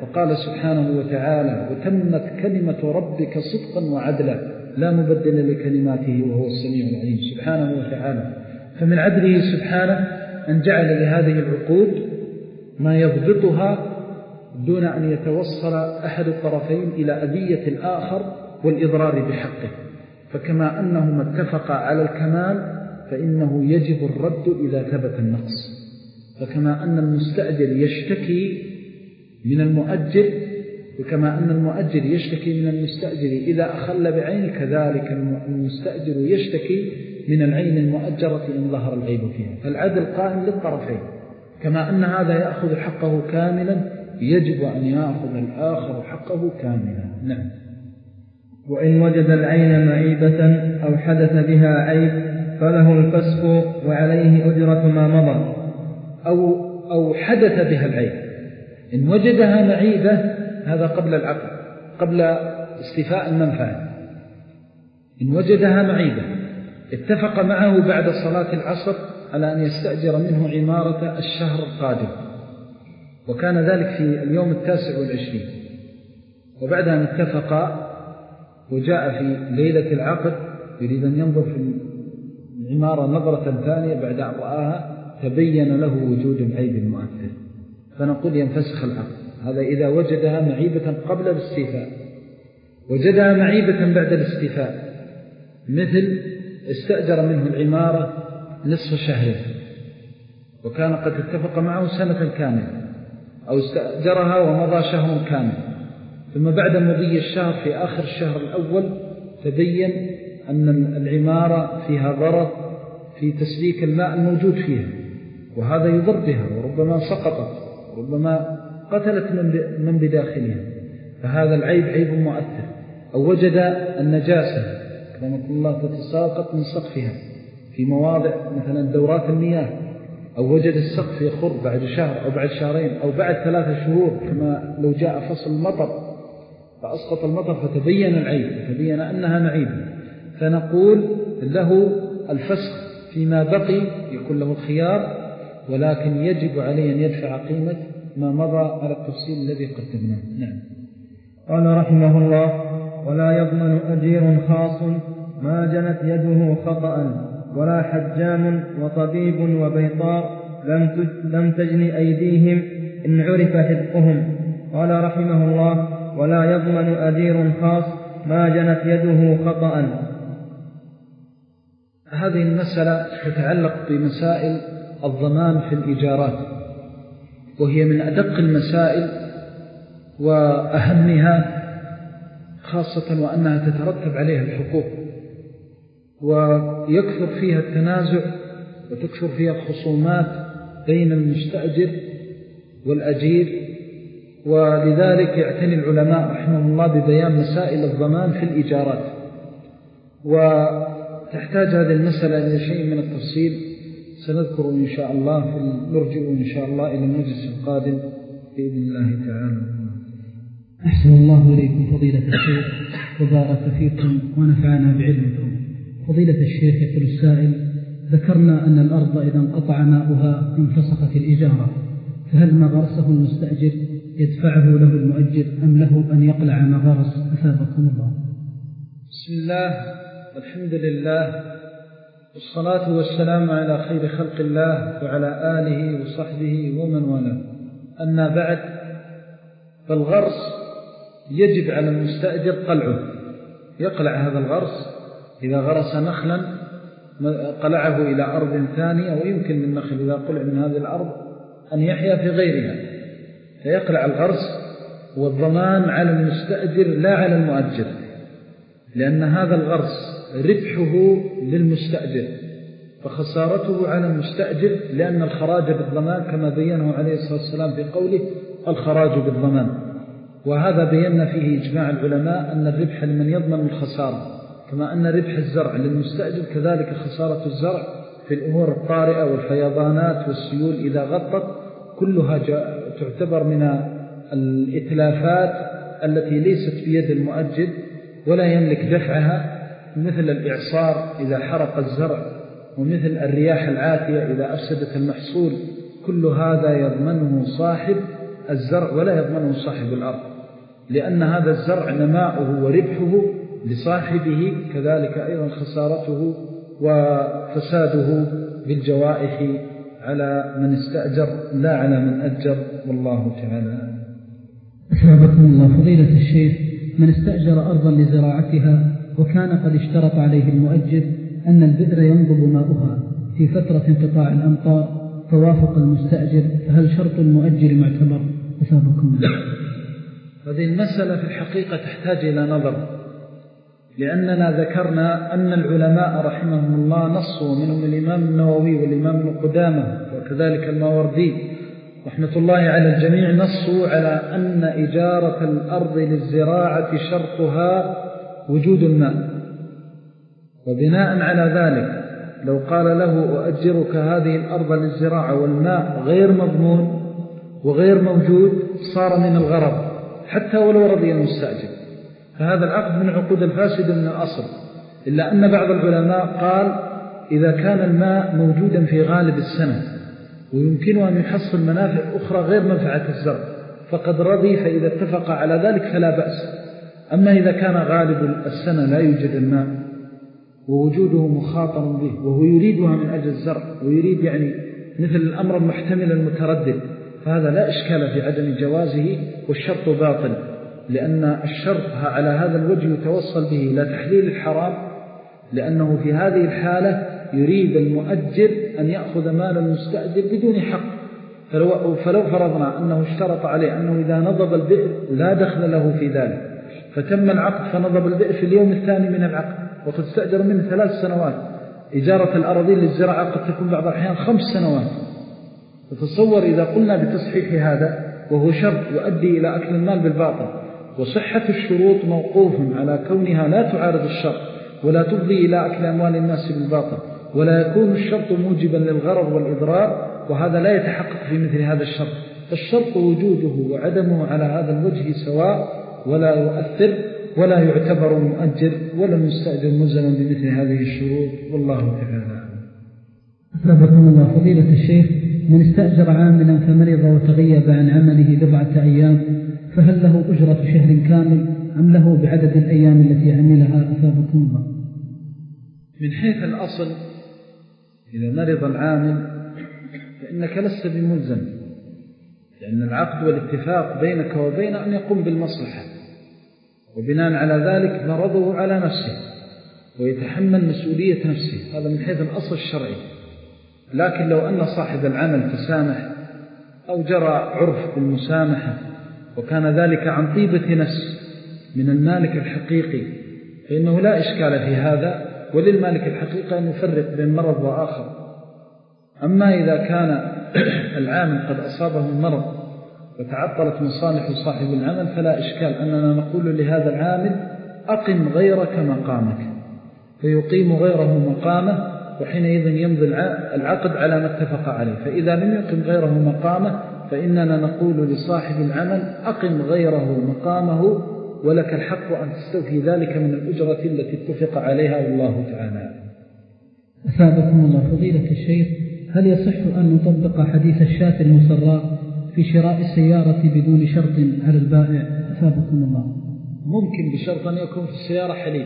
فقال سبحانه وتعالى وتمت كلمة ربك صدقا وعدلا لا مبدل لكلماته وهو السميع العليم سبحانه وتعالى. فمن عدله سبحانه أن جعل لهذه العقود ما يضبطها دون أن يتوصل أحد الطرفين إلى أذية الآخر والإضرار بحقه. فكما أنهما اتفقا على الكمال فإنه يجب الرد إذا ثبت النقص. فكما أن المستأجر يشتكي من المؤجر وكما أن المؤجر يشتكي من المستأجر إذا أخل بعين كذلك المستأجر يشتكي من العين المؤجرة إن ظهر العيب فيها. فالعدل قائم للطرفين. كما أن هذا يأخذ حقه كاملا يجب أن يأخذ الآخر حقه كاملا. نعم. وإن وجد العين معيبة أو حدث بها عيب فله الفسخ وعليه أجرة ما مضى. أو, أو حدث بها العيب إن وجدها معيبة هذا قبل العقد قبل استيفاء المنفعة. إن وجدها معيبة اتفق معه بعد صلاة العصر على أن يستأجر منه عمارة الشهر القادم وكان ذلك في اليوم التاسع والعشرين وبعد أن اتفق وجاء في ليلة العقد يريد أن ينظر في العمارة نظرة ثانية بعد أن رآها تبين له وجود العيب المؤثر فنقول ينفسخ العقد. هذا إذا وجدها معيبة قبل الاستيفاء. وجدها معيبة بعد الاستيفاء مثل استأجر منه العمارة نصف شهر وكان قد اتفق معه سنة كاملة أو استأجرها ومضى شهر كامل ثم بعد مضي الشهر في آخر الشهر الأول تبين أن العمارة فيها ضرر في تسليك الماء الموجود فيها وهذا يضر بها وربما سقطت وربما قتلت من بداخلها فهذا العيب عيب مؤثر. أو وجد النجاسة كما الله تتساقط من سقفها في مواضع مثلا دورات المياه أو وجد السقف يخر بعد شهر أو بعد شهرين أو بعد ثلاثة شهور كما لو جاء فصل المطر فأسقط المطر فتبين العيب فتبين أنها معيبة فنقول له الفسخ فيما بقي يكون له الخيار ولكن يجب عليه أن يدفع قيمة ما مضى على التفصيل الذي قدمناه. نعم. قال رحمه الله ولا يضمن أجير خاص ما جنت يده خطأ ولا حجام وطبيب وبيطار لم تجن أيديهم إن عرف حذقهم. قال رحمه الله ولا يضمن أجير خاص ما جنت يده خطأ. هذه المسألة تتعلق بمسائل الضمان في الإيجارات وهي من أدق المسائل وأهمها خاصة وأنها تترتب عليها الحقوق ويكثر فيها التنازع وتكثر فيها الخصومات بين المستأجر والأجير ولذلك يعتني العلماء رحمه الله ببيان مسائل الضمان في الإيجارات وتحتاج هذه المسألة إلى شيء من التفصيل سنذكره إن شاء الله نرجع إن شاء الله إلى المجلس القادم بإذن الله تعالى. أحسن الله إليكم فضيلة الشيخ وبارك فيكم ونفعنا بعلمكم. فضيلة الشيخ يقول السائل ذكرنا أن الأرض إذا انقطع ماؤها انفسخت الإجارة فهل ما غرسه المستأجر يدفعه له المؤجر أم له أن يقلع ما غرس أثابكم الله؟ بسم الله والحمد لله والصلاة والسلام على خير خلق الله وعلى آله وصحبه ومن والاه. أما بعد فالغرس يجب على المستأجر قلعه يقلع هذا الغرس إذا غرس نخلا قلعه إلى أرض ثانية ويمكن للنخل إذا قلع من هذه الأرض أن يحيا في غيرها فيقلع الغرس والضمان على المستأجر لا على المؤجر لأن هذا الغرس ربحه للمستأجر فخسارته على المستأجر لأن الخراج بالضمان كما بينه عليه الصلاة والسلام في قوله الخراج بالضمان وهذا بينا فيه إجماع العلماء أن الربح لمن يضمن الخسارة كما أن ربح الزرع للمستأجر كذلك خسارة الزرع في الأمور الطارئة والفيضانات والسيول إذا غطت كلها تعتبر من الإتلافات التي ليست بيد المؤجر ولا يملك دفعها مثل الإعصار إذا حرق الزرع ومثل الرياح العاتية إذا أفسدت المحصول كل هذا يضمنه صاحب الزرع ولا يضمنه صاحب الأرض، لأن هذا الزرع نماؤه وربحه لصاحبه، كذلك أيضا خسارته وفساده بالجوائح على من استأجر لا على من أجر، والله تعالى. أثابكم الله فضيلة الشيخ، من استأجر أرضا لزراعتها وكان قد اشترط عليه المؤجر أن البئر ينضب ماؤها في فترة انقطاع الأمطار فوافق المستأجر، فهل شرط المؤجر معتبر؟ أثابكم الله. هذه المسألة في الحقيقة تحتاج إلى نظر، لأننا ذكرنا أن العلماء رحمهم الله نصوا، منهم الإمام النووي والإمام ابن قدامة وكذلك الماوردي رحمة الله على الجميع، نصوا على أن إجارة الأرض للزراعة شرطها وجود الماء، وبناء على ذلك لو قال له أؤجرك هذه الأرض للزراعة والماء غير مضمون وغير موجود صار من الغرض حتى ولو رضي المستأجر، فهذا العقد من العقود الفاسدة من الأصل. إلا أن بعض العلماء قال إذا كان الماء موجودا في غالب السنة ويمكنه أن يحصل منافع أخرى غير منفعة الزرع فقد رضي، فإذا اتفق على ذلك فلا بأس. أما إذا كان غالب السنة لا يوجد الماء ووجوده مخاطر به وهو يريدها من أجل الزرع ويريد يعني مثل الأمر المحتمل المتردد، فهذا لا إشكال في عدم جوازه، والشرط باطل، لأن الشرط على هذا الوجه يتوصل به إلى تحليل الحرام، لأنه في هذه الحالة يريد المؤجر أن يأخذ مال المستأجر بدون حق. فلو, فلو فرضنا أنه اشترط عليه أنه إذا نضب البئر لا دخل له في ذلك، فتم العقد فنضب البئر في اليوم الثاني من العقد وقد استأجر منه ثلاث سنوات، إجارة الأراضي للزراعة قد تكون بعض الأحيان خمس سنوات. فتصور إذا قلنا بتصحيح هذا وهو شرط يؤدي إلى أكل المال بالباطل، وصحة الشروط موقوف على كونها لا تعارض الشرط ولا تفضي إلى أكل أموال الناس بالباطل، ولا يكون الشرط موجبا للغرض والإضرار، وهذا لا يتحقق في مثل هذا الشرط. فالشرط وجوده وعدمه على هذا الوجه سواء ولا يؤثر ولا يعتبر مؤجر ولا مستأجر ملزما بمثل هذه الشروط، والله تعالى. أثابكم الله فضيلة الشيخ، من استأجر عاملا فمرض وتغيب عن عمله بضعة أيام فهل له أجرة شهر كامل أم له بعدد الأيام التي عملها؟ أثابكم الله. من حيث الأصل إذا مرض العامل فإنك لست بملزم، لأن العقد والاتفاق بينك وبين أن يقوم بالمصلحة، وبناء على ذلك مرضه على نفسه ويتحمل مسؤولية نفسه، هذا من حيث الأصل الشرعي. لكن لو أن صاحب العمل تسامح أو جرى عرف بالمسامحة وكان ذلك عن طيبة نفس من المالك الحقيقي فإنه لا إشكال في هذا، وللمالك الحقيقي أن يفرق بين مرض وآخر. أما إذا كان العامل قد أصابه المرض وتعطلت مصالح صاحب العمل فلا إشكال أننا نقول لهذا العامل أقم غيرك مقامك، فيقيم غيره مقامه، وحينئذ يمضي العقد على ما اتفق عليه. فإذا لم يقم غيره مقامه فإننا نقول لصاحب العمل أقم غيره مقامه ولك الحق أن تستوفي ذلك من الأجرة التي اتفق عليها، والله تعالى. أثابكم الله فضيلة الشيخ، هل يصح أن نطبق حديث الشاة المسراء في شراء السيارة بدون شرط على البائع؟ أثابكم الله. ممكن بشرط أن يكون في السيارة حليب،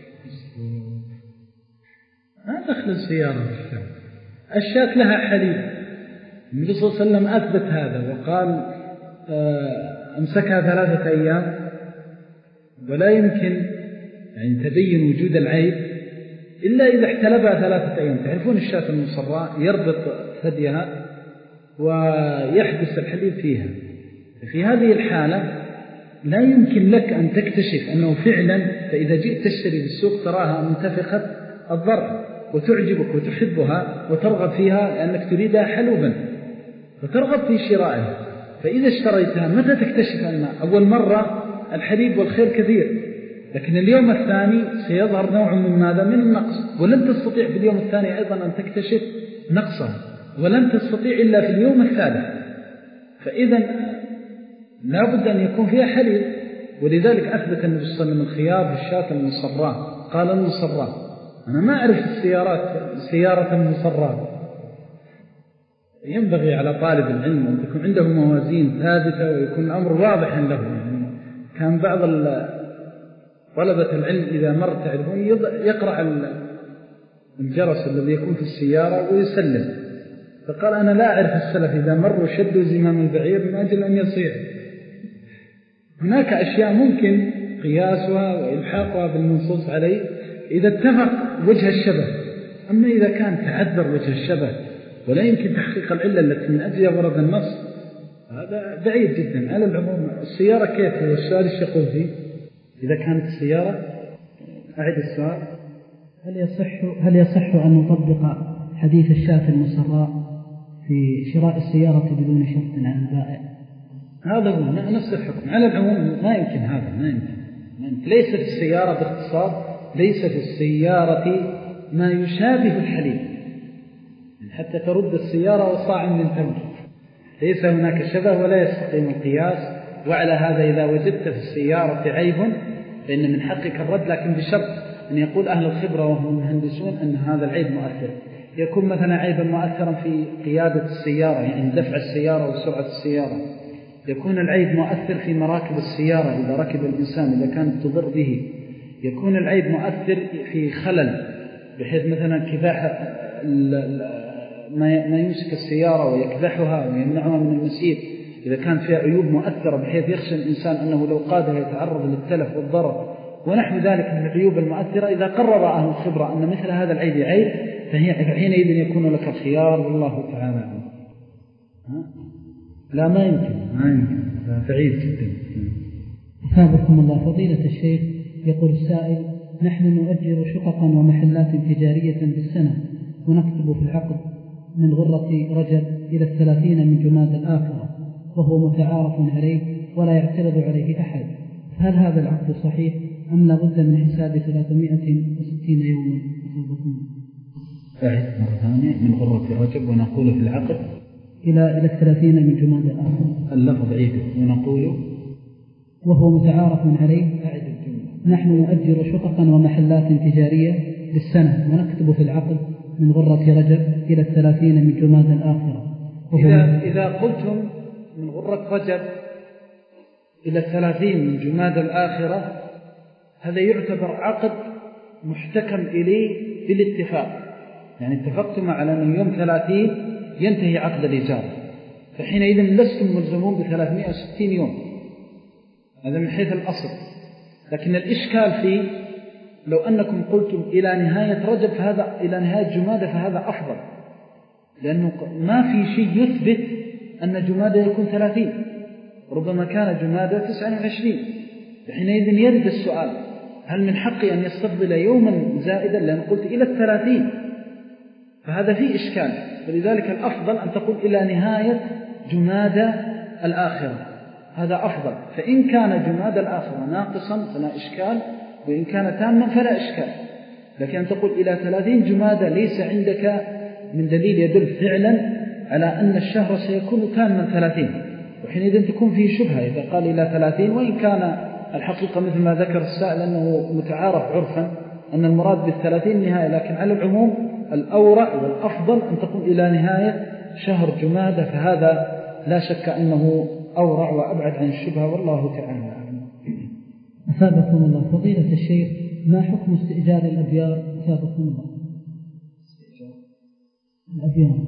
ما دخل السيارة بالشاة، الشاة لها حليب. النبي صلى الله عليه وسلم أثبت هذا وقال أمسكها ثلاثة أيام، ولا يمكن يعني تبين وجود العيب إلا إذا احتلبها ثلاثة أيام. تعرفون الشاة المصراء يربط ثديها ويحبس الحليب فيها. في هذه الحالة لا يمكن لك أن تكتشف أنه فعلا، فإذا جئت تشتري بالسوق تراها منتفخة الضرع وتعجبك وتحبها وترغب فيها لأنك تريدها حلوبا فترغب في شرائها. فإذا اشتريتها متى تكتشف أن أول مرة الحليب والخير كثير، لكن اليوم الثاني سيظهر نوع من ماذا؟ من النقص، ولن تستطيع في اليوم الثاني أيضا أن تكتشف نقصها، ولن تستطيع إلا في اليوم الثالث. فإذا لا بد أن يكون فيها حليب، ولذلك أثبت النبي صلى الله عليه وسلم الخيار في الشاة المصراء. قال المصراء، أنا ما أعرف السيارات سيارة المصراء، ينبغي على طالب العلم أن تكون عنده موازين ثابتة ويكون الأمر واضحا له. يعني كان بعض طلبة العلم إذا مر تعرفون يقرأ الجرس الذي يكون في السيارة ويسلم، فقال أنا لا أعرف السلف إذا مروا شدوا زمام البعير من أجل أن يصيح. هناك أشياء ممكن قياسها وإلحاقها بالمنصوص عليه إذا اتفق وجه الشبه، أما إذا كان تعذر وجه الشبه ولا يمكن تحقيق العلة التي من أجلها ورد النص هذا بعيد جدا. على العموم السيارة كيف هو السؤال ايش يقول فيه؟ إذا كانت السيارة أعد السؤال. هل يصح هل يصح أن نطبق حديث الشاة المسراء في شراء السيارة بدون شرط على البائع؟ هذا هو نفس الحكم. على العموم ما يمكن هذا ما يمكن, ما يمكن. ليس في السيارة باختصار ليس في السيارة ما يشابه الحليب حتى ترد السيارة وصاع من تمر، ليس هناك شبه ولا يستقيم القياس. وعلى هذا إذا وجدت في السيارة عيب فإن من حقك الرد، لكن بشرط أن يقول أهل الخبرة وهم المهندسون أن هذا العيب مؤثر. يكون مثلا عيبا مؤثرا في قيادة السيارة يعني دفع السيارة وسرعة السيارة، يكون العيب مؤثر في مراكب السيارة إذا ركب الإنسان إذا كانت تضر به، يكون العيب مؤثر في خلل بحيث مثلا كفاح ما يمسك السيارة ويكدحها ويمنعها من المسير إذا كانت فيها عيوب مؤثرة بحيث يخشى الإنسان أنه لو قادها يتعرض للتلف والضرر ونحو ذلك من العيوب المؤثرة. إذا قرر أهل الخبرة أن مثل هذا العيب عيب فهي حينئذ يكون لك الخيار والله تعالى عنه. لا ما يمكن ما يمكن بعيد جدا. أثابكم الله فضيلة الشيخ. يقول السائل: نحن نؤجر شققا ومحلات تجارية بالسنة ونكتب في العقد من غرة رجب إلى الثلاثين من جماد الآخرة وهو متعارف عليه ولا يعترض عليه أحد، هل هذا العقد صحيح أم لا بد من حساب ثلاثمائة وستين يوما؟ أعد مرة ثانية. من غرة رجب ونقول في العقد إلى إلى الثلاثين من جماد الآخرة. اللفظ عيده ونقول وهو متعارف عليه. أعد الجملة. نحن نؤجر شققا ومحلات تجارية بالسنة ونكتب في العقد من غرة رجب إلى الثلاثين من جماد الآخرة. إذا, إذا قلتم من غرة رجب إلى الثلاثين من جماد الآخرة هذا يعتبر عقد محتكم إليه بالاتفاق، يعني اتفقتم على أن يوم ثلاثين ينتهي عقد الإجارة، فحينئذ لستم ملزمون بثلاثمائة وستين يوم، هذا من حيث الأصل. لكن الإشكال فيه لو أنكم قلتم إلى نهاية رجب فهذا إلى نهاية جمادة فهذا أفضل، لأنه ما في شيء يثبت أن جمادة يكون ثلاثين، ربما كان جمادة تسعة وعشرين، حينئذ يرد السؤال هل من حقي أن يستفضل يوما زائدا لأن قلت إلى الثلاثين، فهذا فيه إشكال. فلذلك الأفضل أن تقول إلى نهاية جمادة الآخرة، هذا أفضل. فإن كان جماد الآخرة ناقصا فلا إشكال، وإن كان تاما فلا إشكال. لكن أن تقول إلى ثلاثين جمادة ليس عندك من دليل يدل فعلا على أن الشهر سيكون تاما ثلاثين، وحينئذ تكون فيه شبهة إذا قال إلى ثلاثين، وإن كان الحقيقة مثل ما ذكر السائل أنه متعارف عرفا أن المراد بالثلاثين نهاية، لكن على العموم الأورع والأفضل أن تقول إلى نهاية شهر جمادة، فهذا لا شك أنه أورع وأبعد عن الشبهة والله تعالى أعلم. أثابكم الله فضيلة الشيخ، ما حكم استئجار الأبيار؟ أثابكم الله. الأبيار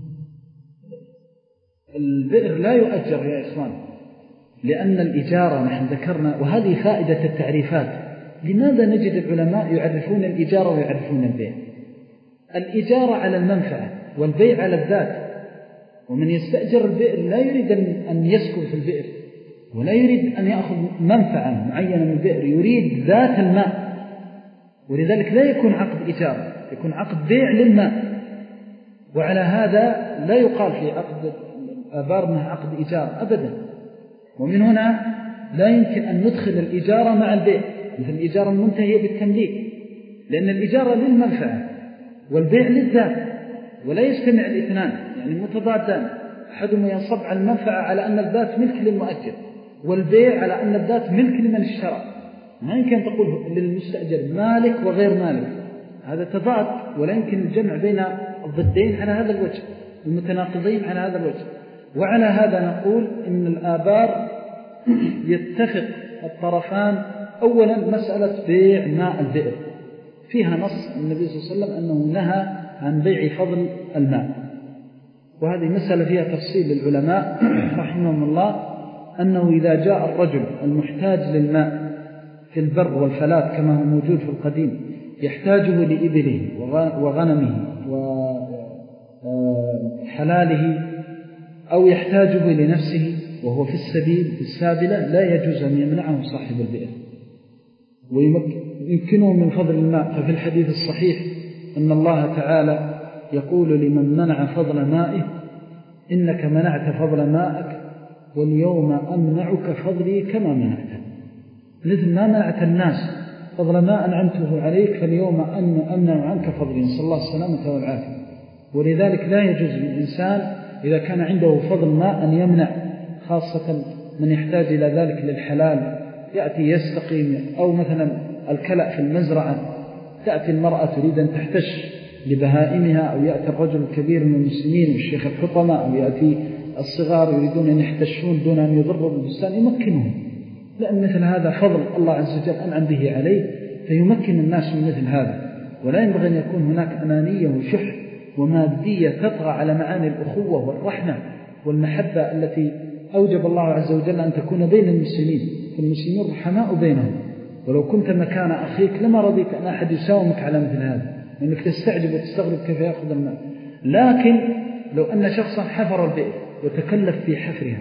البئر لا يؤجر يا إخوان، لأن الإجارة نحن ذكرنا، وهذه فائدة التعريفات. لماذا نجد العلماء يعرفون الإجارة ويعرفون البيع؟ الإجارة على المنفعة والبيع على الذات، ومن يستأجر البئر لا يريد أن يسكن في البئر ولا يريد أن يأخذ منفعة معينة من البئر، يريد ذات الماء، ولذلك لا يكون عقد إجارة، يكون عقد بيع للماء. وعلى هذا لا يقال في عقد الآبار أنها عقد إجارة أبدا. ومن هنا لا يمكن أن ندخل الإجارة مع البيع، مثل الإجارة المنتهية بالتمليك، لأن الإجارة للمنفعة والبيع للذات، ولا يجتمع الاثنان يعني متضادان، أحدهما ينصب على المنفعة على أن الذات ملك للمؤجر، والبيع على أن الذات ملك لمن اشترى. ما يمكن أن تقول للمستأجر مالك وغير مالك، هذا تضاد، ولا يمكن الجمع بين الضدين على هذا الوجه. المتناقضين على هذا الوجه. وعلى هذا نقول إن الآبار يتفق الطرفان. أولا مسألة بيع ماء البئر فيها نص النبي صلى الله عليه وسلم أنه نهى عن بيع فضل الماء، وهذه مسألة فيها تفصيل للعلماء رحمهم الله، أنه إذا جاء الرجل المحتاج للماء في البر والفلات كما هو موجود في القديم يحتاجه لإبله وغنمه وحلاله أو يحتاجه لنفسه وهو في السبيل في السابلة، لا يجوز أن يمنعه صاحب البئر ويمكنه من فضل الماء. ففي الحديث الصحيح أن الله تعالى يقول لمن منع فضل مائه إنك منعت فضل مائك واليوم أمنعك فضلي كما منعته، مثل ما منعت الناس فضل ما أنعمته عليك فاليوم أمنع عنك فضلي، نسأل الله السلامة والعافية. ولذلك لا يجوز للإنسان إذا كان عنده فضل ماء أن يمنع، خاصة من يحتاج إلى ذلك للحلال، يأتي يستقيم، أو مثلا الكلأ في المزرعة، تأتي المرأة تريد أن تحتش لبهائمها، أو يأتي الرجل الكبير من المسلمين والشيخ الحطمة، أو يأتي الصغار يريدون أن يحتشون دون أن يضروا بالبستان، يمكنهم، لأن مثل هذا فضل الله عز وجل أنعم به عليه، فيمكن الناس من مثل هذا. ولا ينبغي أن يكون هناك أنانية وشح ومادية تطغى على معاني الأخوة والرحمة والمحبة التي أوجب الله عز وجل أن تكون بين المسلمين، فالمسلمين رحماء بينهم. ولو كنت مكان أخيك لما رضيت أن أحد يساومك على مثل هذا، أنك تستعجب وتستغرب كيف يأخذ الماء. لكن لو أن شخصا حفر البئر وتكلف في حفرها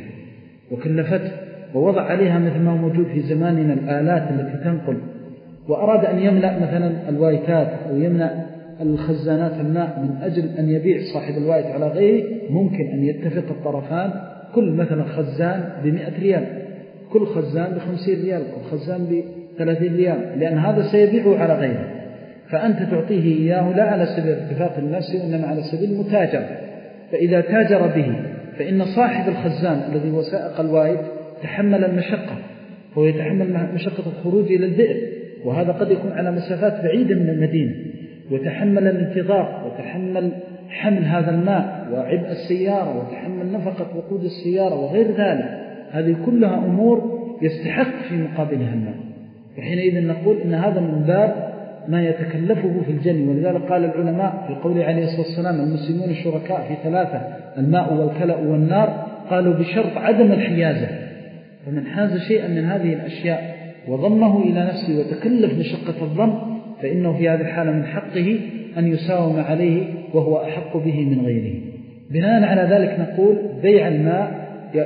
وكلفته ووضع عليها مثل ما هو موجود في زماننا الآلات التي تنقل، وأراد أن يملأ مثلا الوايتات أو يملأ الخزانات الماء من أجل أن يبيع صاحب الوايت على غيره، ممكن أن يتفق الطرفان كل مثلا خزان بمئة ريال، كل خزان بخمسين ريال، كل خزان بثلاثين ريال، لأن هذا سيبيعه على غيره. فأنت تعطيه إياه لا على سبيل اتفاق الناس وإنما على سبيل المتاجر. فإذا تاجر به فإن صاحب الخزان الذي هو سائق الوايت تحمل المشقة، هو يتحمل مشقة الخروج إلى البئر، وهذا قد يكون على مسافات بعيدة من المدينة، وتحمل الانتظار وتحمل حمل هذا الماء وعبء السيارة وتحمل نفقة وقود السيارة وغير ذلك. هذه كلها أمور يستحق في مقابلها الماء، وحينئذ نقول إن هذا من باب ما يتكلفه في الجنة. ولذلك قال العلماء في قول عليه الصلاة والسلام المسلمون الشركاء في ثلاثة: الماء والكلأ والنار، قالوا بشرط عدم الحيازة. فمن حاز شيئا من هذه الأشياء وضمه إلى نفسه وتكلف مشقة الضم، فإنه في هذه الحالة من حقه أن يساوم عليه وهو أحق به من غيره. بناء على ذلك نقول بيع الماء،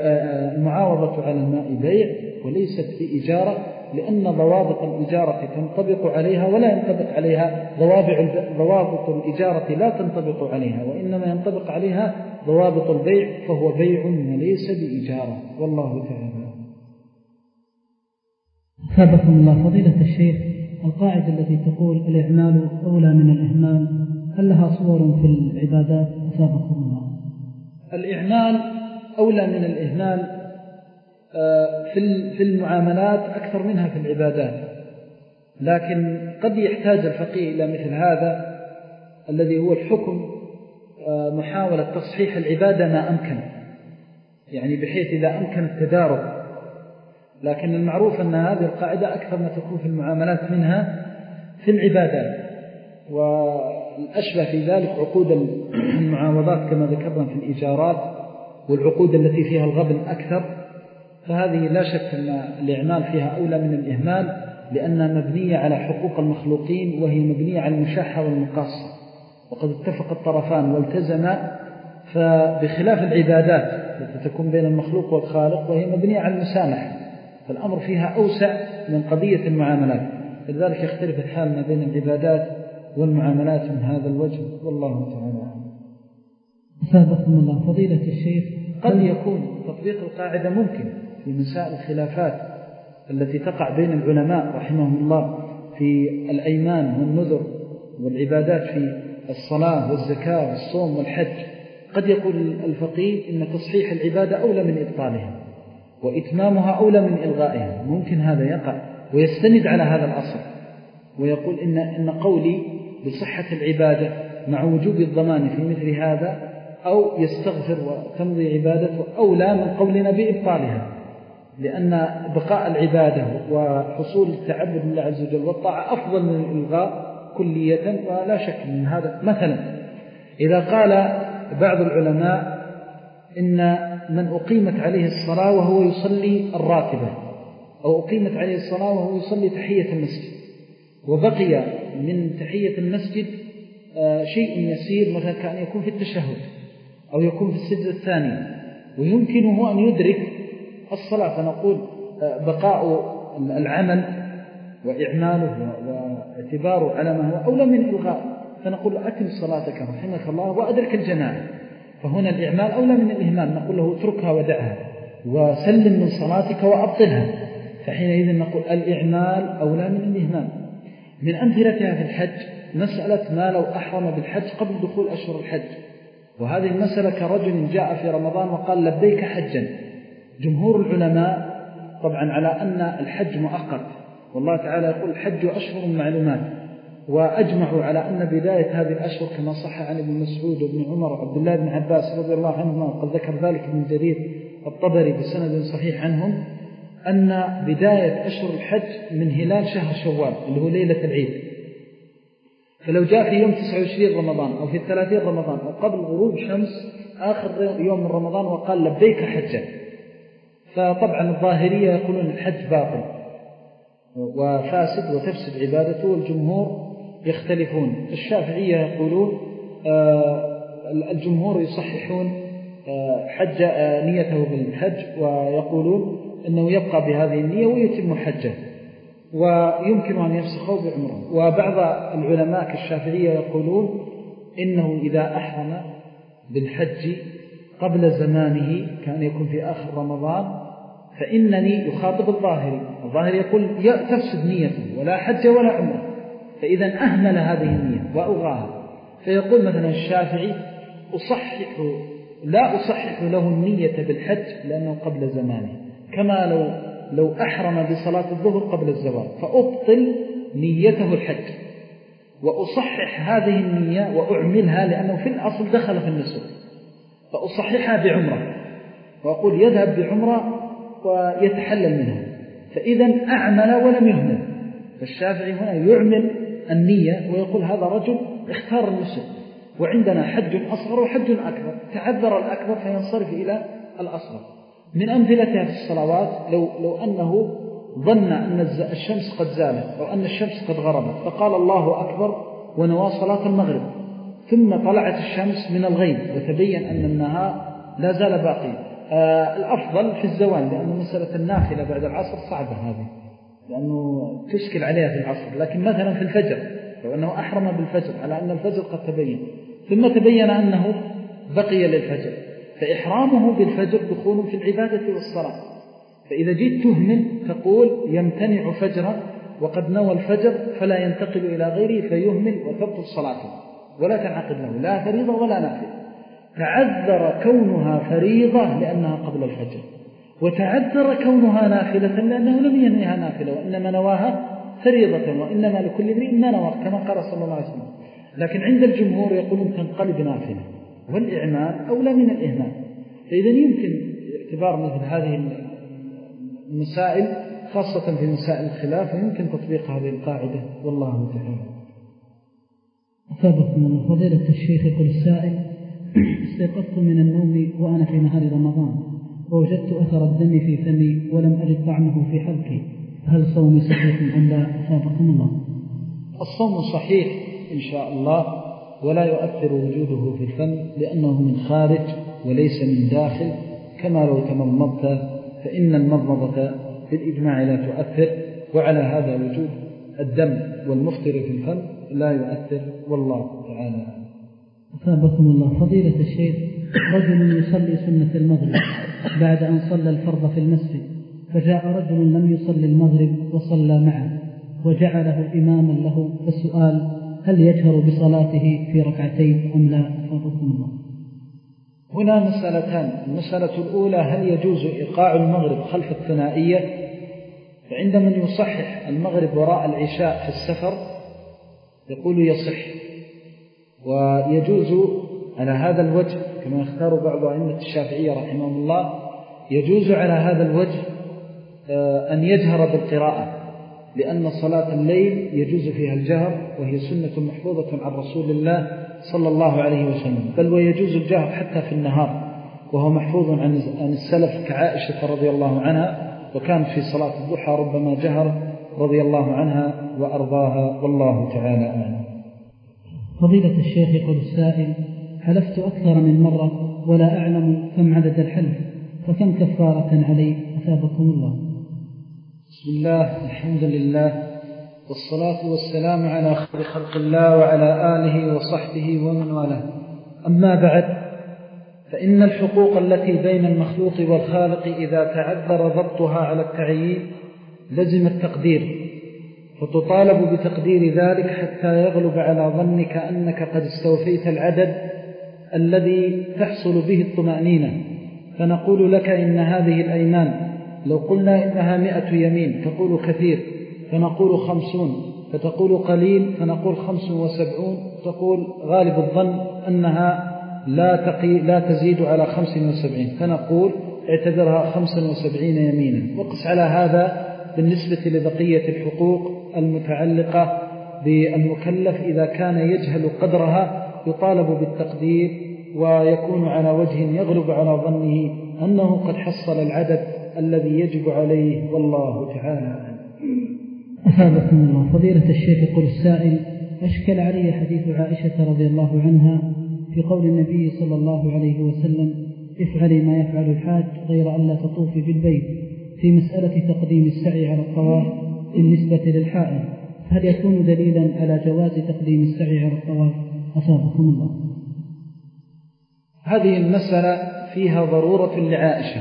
المعاوضة على الماء بيع وليست في إجارة، لأن ضوابط الإجارة تنطبق عليها ولا ينطبق عليها ضوابط الإجارة لا تنطبق عليها، وإنما ينطبق عليها ضوابط البيع، فهو بيع وليس بإجارة، والله تعالى. أثابكم الله فضيلة الشيخ، القاعدة التي تقول الإعمال أولى من الإهمال، هل لها صور في العبادات؟ أثابكم الله. الإعمال أولى من الإهمال في المعاملات أكثر منها في العبادات، لكن قد يحتاج الفقيه إلى مثل هذا الذي هو الحكم، محاولة تصحيح العبادة ما أمكن، يعني بحيث إذا أمكن التدارك. لكن المعروف أن هذه القاعدة أكثر ما تكون في المعاملات منها في العبادات، والأشبه في ذلك عقود المعاوضات كما ذكرنا في الإيجارات، والعقود التي فيها الغبن أكثر، فهذه لا شك أن الإعمال فيها أولى من الإهمال، لأنها مبنية على حقوق المخلوقين وهي مبنية على المشاحة والمقاصة، وقد اتفق الطرفان والتزما. فبخلاف العبادات التي تكون بين المخلوق والخالق وهي مبنية على المسامحة، فالأمر فيها أوسع من قضية المعاملات، لذلك يختلف الحال ما بين العبادات والمعاملات من هذا الوجه، والله تعالى. أثابكم الله فضيلة الشيخ، قد يكون تطبيق القاعدة ممكن في مسائل الخلافات التي تقع بين العلماء رحمهم الله في الأيمان والنذر والعبادات في الصلاة والزكاة والصوم والحج. قد يقول الفقيه إن تصحيح العبادة أولى من إبطالها، وإتمامها أولى من إلغائها، ممكن هذا يقع ويستند على هذا الأصل، ويقول إن, إن قولي بصحة العبادة مع وجوب الضمان في مثل هذا أو يستغفر وتمضي عبادته أولى من قولنا بإبطالها، لأن بقاء العبادة وحصول التعبد لله عز وجل والطاعة أفضل من الإلغاء كلية، ولا شك من هذا. مثلا إذا قال بعض العلماء إن من أقيمت عليه الصلاة وهو يصلي الراتبة، أو أقيمت عليه الصلاة وهو يصلي تحية المسجد، وبقي من تحية المسجد شيء يسير، مثلا كأن يكون في التشهد أو يكون في السجدة الثانية، ويمكنه أن يدرك الصلاة، فنقول بقاء العمل وإعماله واعتباره على ما هو أولى من إلغاء، فنقول أتم صلاتك رحمك الله وأدرك الجماعة. فهنا الإعمال أولى من الإهمال، نقول له اتركها ودعها وسلم من صلاتك وأبطلها، فحينئذ نقول الإعمال أولى من الإهمال. من أمثلتها في الحج مسألة ما لو أحرم بالحج قبل دخول أشهر الحج، وهذه المسألة كرجل جاء في رمضان وقال لبيك حجا. جمهور العلماء طبعا على أن الحج مؤقت، والله تعالى يقول الحج أشهر معلومات، وأجمعوا على أن بداية هذه الأشهر كما صح عن ابن مسعود وابن عمر وعبد الله بن عباس رضي الله عنهما، وقد ذكر ذلك ابن جرير الطبري بسند صحيح عنهم، أن بداية أشهر الحج من هلال شهر شوال اللي هو ليلة العيد. فلو جاء في يوم تسعة وعشرين رمضان أو في الثلاثين رمضان أو قبل غروب شمس آخر يوم من رمضان وقال لبيك حجا، فطبعا الظاهرية يقولون الحج باطل وفاسد وتفسد عبادته، والجمهور يختلفون. الشافعية يقولون آه الجمهور يصححون آه حج آه نيته بالحج، ويقولون أنه يبقى بهذه النية ويتم حجه، ويمكن أن يفسخه بعمره. وبعض العلماء كالشافعية يقولون إنه إذا أحرم بالحج قبل زمانه كان يكون في آخر رمضان فإنني يخاطب الظاهري، الظاهري يقول تفسد نيته ولا حج ولا عمره، فإذا أهمل هذه النية وأغاها. فيقول مثلا الشافعي أصحح لا أصحح له النية بالحج لأنه قبل زمانه، كما لو لو أحرم بصلاة الظهر قبل الزوال فأبطل نيته الحج، وأصحح هذه النية وأعملها لأنه في الأصل دخل في النسك، فأصححها بعمرة وأقول يذهب بعمرة ويتحلل منها، فإذا أعمل ولم يهمل. فالشافعي هنا يعمل النية ويقول هذا رجل اختار النسك، وعندنا حج أصغر وحج أكبر، تعذر الأكبر فينصرف إلى الأصغر. من أمثلتها في الصلوات لو, لو أنه ظن أن الشمس قد زالت أو أن الشمس قد غربت فقال الله أكبر ونوى صلاة المغرب، ثم طلعت الشمس من الغيب وتبين أن النهار لا زال باقي، آه الأفضل في الزوال، لأن مسألة النافلة بعد العصر صعبة هذه لأنه تشكل عليها في العصر. لكن مثلا في الفجر لو أنه أحرم بالفجر على أن الفجر قد تبين ثم تبين أنه بقي للفجر، فإحرامه بالفجر دخول في العبادة والصلاة. فإذا جيت تهمل تقول يمتنع فجرا وقد نوى الفجر فلا ينتقل إلى غيره فيهمل وتبطل صلاته ولا تنعقد له لا فريضة ولا نافلة. تعذر كونها فريضة لأنها قبل الفجر، وتعذر كونها نافلة لأنه لم ينويها نافلة وإنما نواها فريضة، وإنما لكل امرئ ما نوى كما قال صلى الله عليه وسلم. لكن عند الجمهور يقولون تنقلب نافلة، والإعمال أولى من الإهمال. فإذا يمكن اعتبار مثل هذه المسائل خاصة في مسائل الخلاف ويمكن تطبيق هذه القاعدة، والله تعالى. أثابكم الله. فضيلة الشيخ يقول السائل: استيقظت من النوم وأنا في نهار رمضان ووجدت أثر الدم في فمي ولم أجد طعمه في حلقي، هل صومي صحيح أم لا؟ أثابكم الله. الصوم صحيح إن شاء الله، ولا يؤثر وجوده في الفم لأنه من خارج وليس من داخل، كما لو تمضمضت فإن المضمضة في الإجماع لا تؤثر، وعلى هذا وجود الدم والمفطر في الفم لا يؤثر، والله تعالى. أثابكم الله. فضيلة الشيخ، رجل يصلي سنة المغرب بعد أن صلى الفرض في المسجد، فجاء رجل لم يصلي المغرب وصلى معه وجعله إماما له، فالسؤال: هل يجهر بصلاته في ركعتين أم لا؟ أثابكم الله. هنا مسألتان. المسألة الأولى: هل يجوز إيقاع المغرب خلف الثنائية؟ فعند من يصحح المغرب وراء العشاء في السفر يقول يصح، ويجوز على هذا الوجه كما يختار بعض أئمة الشافعية رحمهم الله، يجوز على هذا الوجه أن يجهر بالقراءة، لأن صلاة الليل يجوز فيها الجهر، وهي سنة محفوظة عن رسول الله صلى الله عليه وسلم، بل ويجوز الجهر حتى في النهار، وهو محفوظ عن السلف كعائشة رضي الله عنها، وكان في صلاة الضحى ربما جهر رضي الله عنها وأرضاها، والله تعالى أعلم. فضيلة الشيخ يقول السائل: حلفت أكثر من مرة ولا أعلم كم عدد الحلف، فكم كفارة علي؟ أثابكم الله. بسم الله، الحمد لله، والصلاة والسلام على خير خلق الله وعلى آله وصحبه ومن والاه. أما بعد، فإن الحقوق التي بين المخلوق والخالق إذا تعذر ضبطها على التعيين لزم التقدير، فتطالب بتقدير ذلك حتى يغلب على ظنك أنك قد استوفيت العدد الذي تحصل به الطمأنينة، فنقول لك إن هذه الأيمان لو قلنا إنها مئة يمين تقول كثير، فنقول خمسون، فتقول قليل، فنقول خمس وسبعون، تقول غالب الظن أنها لا, تقي لا تزيد على خمس وسبعين، فنقول اعتبرها خمسا وسبعين يمينا. وقس على هذا بالنسبة لبقية الحقوق المتعلقة بالمكلف، إذا كان يجهل قدرها يطالب بالتقدير، ويكون على وجه يغلب على ظنه أنه قد حصل العدد الذي يجب عليه، والله تعالى. أثابكم الله. فضيلة الشيخ يقول السائل: أشكل علي حديث عائشة رضي الله عنها في قول النبي صلى الله عليه وسلم: افعلي ما يفعل الحاج غير أن لا تطوفي بالبيت، في مسألة تقديم السعي على الطواف بالنسبة للحائض، هل يكون دليلا على جواز تقديم السعي على الطواف؟ أثابكم الله. هذه المسألة فيها ضرورة لعائشة،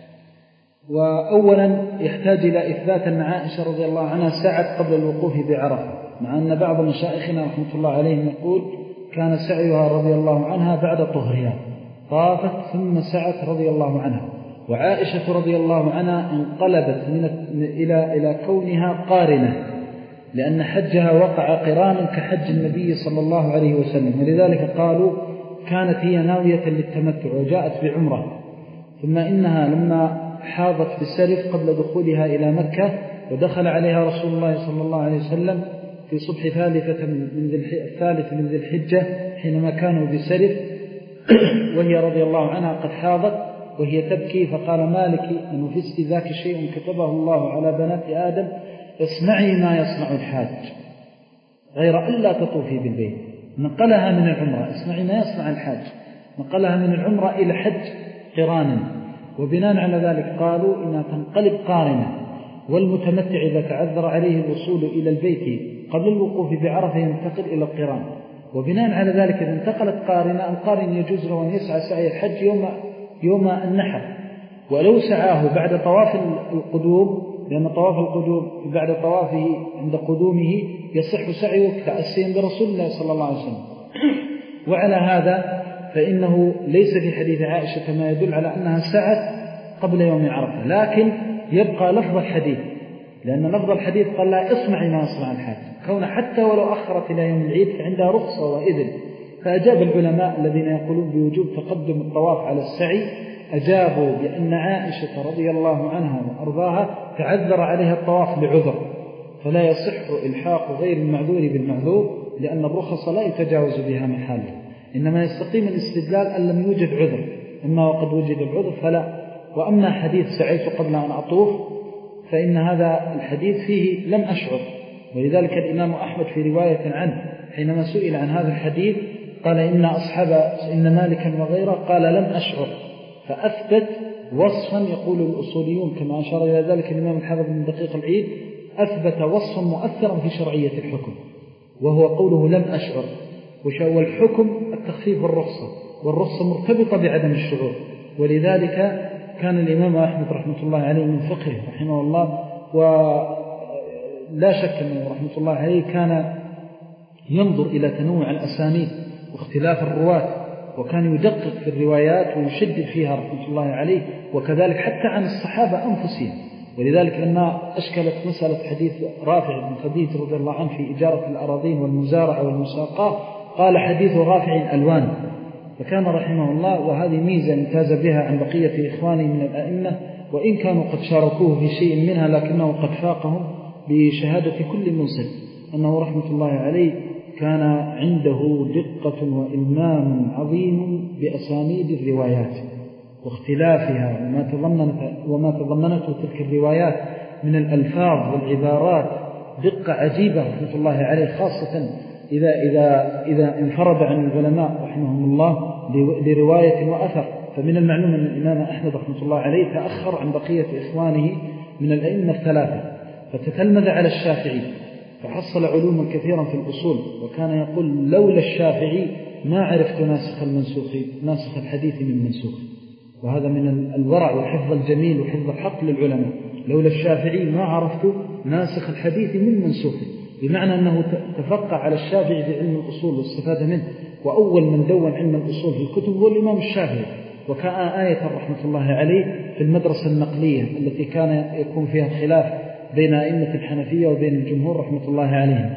وأولا يحتاج إلى إثبات أن عائشة رضي الله عنها سعت قبل الوقوف بعرفة، مع أن بعض مشايخنا رحمة الله عليهم يقول كان سعيها رضي الله عنها بعد طهرها، طافت ثم سعت رضي الله عنها. وعائشة رضي الله عنها انقلبت من إلى إلى كونها قارنة، لأن حجها وقع قرانا كحج النبي صلى الله عليه وسلم، ولذلك قالوا كانت هي ناوية للتمتع وجاءت بعمرة، ثم إنها لما حاضت بسرف قبل دخولها إلى مكة، ودخل عليها رسول الله صلى الله عليه وسلم في صبح ثالثة من الثالث من ذي الحجة حينما كانوا بسرف، وهي رضي الله عنها قد حاضت وهي تبكي، فقال: مالك أن نفست ذاك شيء كتبه الله على بنات آدم، اصنعي ما يصنع الحاج غير ألا تطوفي بالبيت. نقلها من العمرة، اصنعي ما يصنع الحاج، نقلها من العمرة إلى حج قرانا، وبناء على ذلك قالوا إنها تنقلب قارنة، والمتمتع إذا تعذر عليه الوصول إلى البيت قبل الوقوف بعرفة ينتقل إلى القران، وبناء على ذلك إذا انتقلت قارنة، القارن يجوز له أن يسعى سعي الحج يوم, يوم النحر، ولو سعاه بعد طواف القدوم، لأن طواف القدوم بعد طوافه عند قدومه يصح سعيه تأسيا برسول الله صلى الله عليه وسلم. وعلى هذا فإنه ليس في حديث عائشة ما يدل على أنها سعت قبل يوم عرفة، لكن يبقى لفظ الحديث، لأن لفظ الحديث قال: لا اصنعي ما يصنع الحاج، كون حتى ولو أخرت إلى يوم العيد فعندها رخصة وإذن. فأجاب العلماء الذين يقولون بوجوب تقدم الطواف على السعي، أجابوا بأن عائشة رضي الله عنها وأرضاها تعذر عليها الطواف لعذر، فلا يصح إلحاق غير المعذور بالمعذور، لأن الرخص لا يتجاوز بها محاله، إنما يستقيم الاستدلال أن لم يوجد عذر، إما وقد وجد العذر فلا. وأما حديث سعيت قبل أن أطوف فإن هذا الحديث فيه لم أشعر، ولذلك الإمام أحمد في رواية عنه حينما سئل عن هذا الحديث قال: إن أصحاب إن مالكا وغيره قال لم أشعر، فأثبت وصفا يقول الأصوليون كما أشار إلى ذلك الإمام الحافظ من دقيق العيد، أثبت وصفا مؤثرا في شرعية الحكم، وهو قوله لم أشعر. والحكم التخفيف والرخصة، والرخصة مرتبطة بعدم الشعور، ولذلك كان الإمام أحمد رحمة الله عليه من فقهه رحمه الله، ولا شك أنه رحمة الله عليه كان ينظر إلى تنوع الأسانيد واختلاف الرواة، وكان يدقق في الروايات ويشدد فيها رحمة الله عليه، وكذلك حتى عن الصحابة أنفسهم. ولذلك لما أشكلت مسألة حديث رافع بن خديج رضي الله عنه في إجارة الأراضين والمزارعة والمساقاة، قال: حديث رافع ألوان، فكان رحمه الله، وهذه ميزة امتاز بها عن بقية إخوانه من الأئمة، وإن كانوا قد شاركوه في شيء منها لكنه قد فاقهم بشهادة كل منصف، أنه رحمة الله عليه كان عنده دقة وإلمام عظيم بأسانيد الروايات واختلافها وما تضمنت وما تضمنته تلك الروايات من الألفاظ والعبارات، دقة عجيبة رحمة الله عليه، خاصة إذا, إذا, إذا انفرد عن العلماء رحمهم الله لرواية وأثر. فمن المعلوم أن الإمام أحمد رحمة الله عليه تأخر عن بقية إخوانه من الأئمة الثلاثة، فتتلمذ على الشافعي فحصل علوما كثيرا في الأصول، وكان يقول لولا الشافعي ما عرفت ناسخ المنسوخ ناسخ الحديث من منسوخ. وهذا من الورع وحفظ الجميل وحفظ الحق للعلماء، لولا الشافعي ما عرفت ناسخ الحديث من منسوخ، بمعنى أنه تفقع على الشافعي في علم الأصول واستفاد منه. وأول من دون علم الأصول في الكتب هو الإمام الشافعي، وكان آية رحمة الله عليه في المدرسة النقلية التي كان يكون فيها الخلاف بين أئمة الحنفية وبين الجمهور رحمة الله عليهم،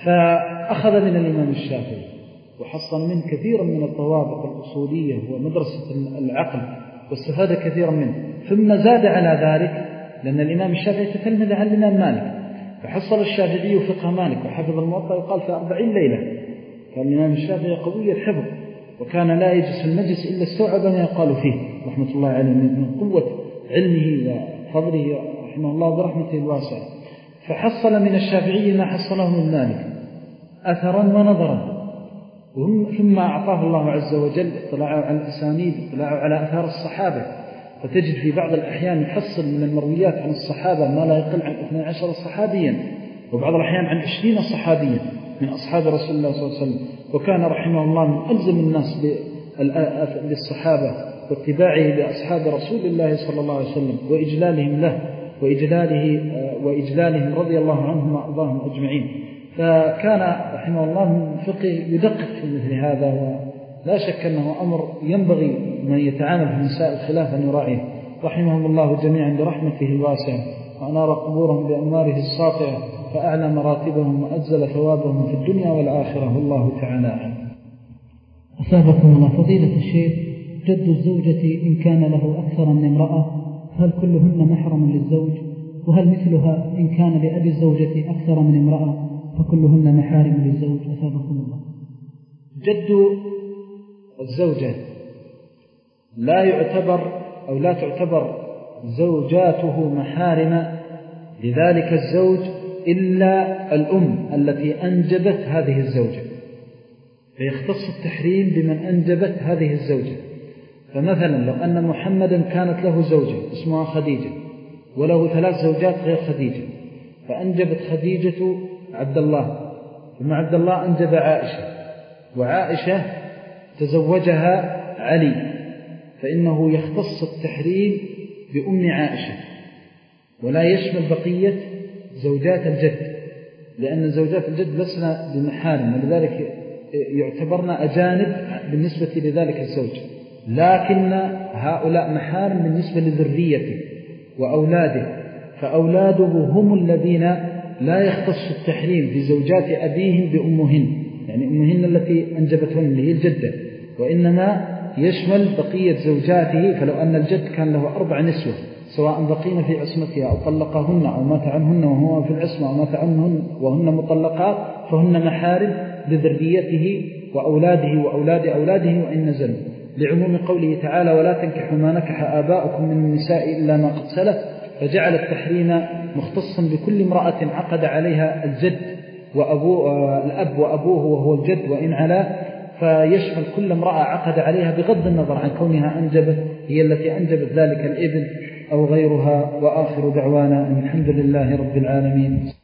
فأخذ من الإمام الشافعي وحصل منه كثيرا من الضوابط الأصولية ومدرسة العقل، واستفاد كثيرا منه. ثم زاد على ذلك، لأن الإمام الشافعي تتلمذ على الإمام مالك، فحصل الشافعي فقه مالك وحفظ الموطأ يقال في أربعين ليلة. كان الإمام الشافعي قوي الحفظ، وكان لا يجلس في المجلس إلا استوعب ما يقال فيه رحمة الله عليه من قوة علمه وفضله رحمه الله برحمته الواسعة. فحصل من الشافعي ما حصله من مالك أثرا ونظرا، ثم أعطاه الله عز وجل اطلاعه على الأسانيد، اطلاعه على أثار الصحابة، فتجد في بعض الأحيان يحصل من المرويات عن الصحابة ما لا يقل عن اثني عشر صحابيا، وبعض الأحيان عن عشرين صحابيا من أصحاب رسول الله صلى الله عليه وسلم. وكان رحمه الله من ألزم الناس بالصحابة واتباعه لأصحاب رسول الله صلى الله عليه وسلم وإجلالهم له وإجلاله وإجلالهم رضي الله عنهم وأرضاهم أجمعين. فكان رحمه الله من فقه يدقق في مثل هذا، ولا شك أنه أمر ينبغي من يتعامل في مسائل الخلاف أن يراعيه رحمهم الله جميعا برحمته الواسعة، وأنار قبورهم بأنواره الساطعة، فأعلى مراتبهم وأجزل ثوابهم في الدنيا والآخرة، والله تعالى أعلم. أصابكم الله. فضيلة الشيخ، جد الزوجة إن كان له أكثر من امرأة هل كلهن محرم للزوج؟ وهل مثلها إن كان لأبي الزوجة أكثر من امرأة فكلهن محارم للزوج؟ أصابكم الله. جد الزوجة لا يعتبر أو لا تعتبر زوجاته محارم لذلك الزوج إلا الأم التي أنجبت هذه الزوجة، فيختص التحريم بمن أنجبت هذه الزوجة. فمثلا لو أن محمدا كانت له زوجة اسمها خديجة وله ثلاث زوجات غير خديجة، فأنجبت خديجة عبد الله، ثم عبد الله أنجب عائشة، وعائشة تزوجها علي، فإنه يختص التحريم بأم عائشة ولا يشمل بقية زوجات الجد، لأن زوجات الجد لسنا بمحارم، ولذلك يعتبرنا أجانب بالنسبة لذلك الزوج، لكن هؤلاء محارم بالنسبة لذريته وأولاده، فأولاده هم الذين لا يختص التحريم في زوجات أبيهم بأمهن، يعني أمهن التي أنجبتهن اللي هي الجدة، وإنما يشمل بقية زوجاته. فلو أن الجد كان له أربع نسوة سواء بقين في عصمتها أو طلقهن أو مات عنهن وهو في العصمة أو مات عنهن وهن مطلقات، فهن محارم لذريته وأولاده وأولاد أولاده وإن نزلوا، لعموم قوله تعالى ولا تنكحوا ما نكح آباؤكم من النساء إلا ما قد سلف، فجعل التحريم مختصا بكل امرأة عقد عليها الجد وأبو الأب وأبوه وهو الجد وإن علا، فيشمل كل امرأة عقد عليها بغض النظر عن كونها أنجبت هي التي أنجبت ذلك الابن أو غيرها. وآخر دعوانا الحمد لله رب العالمين.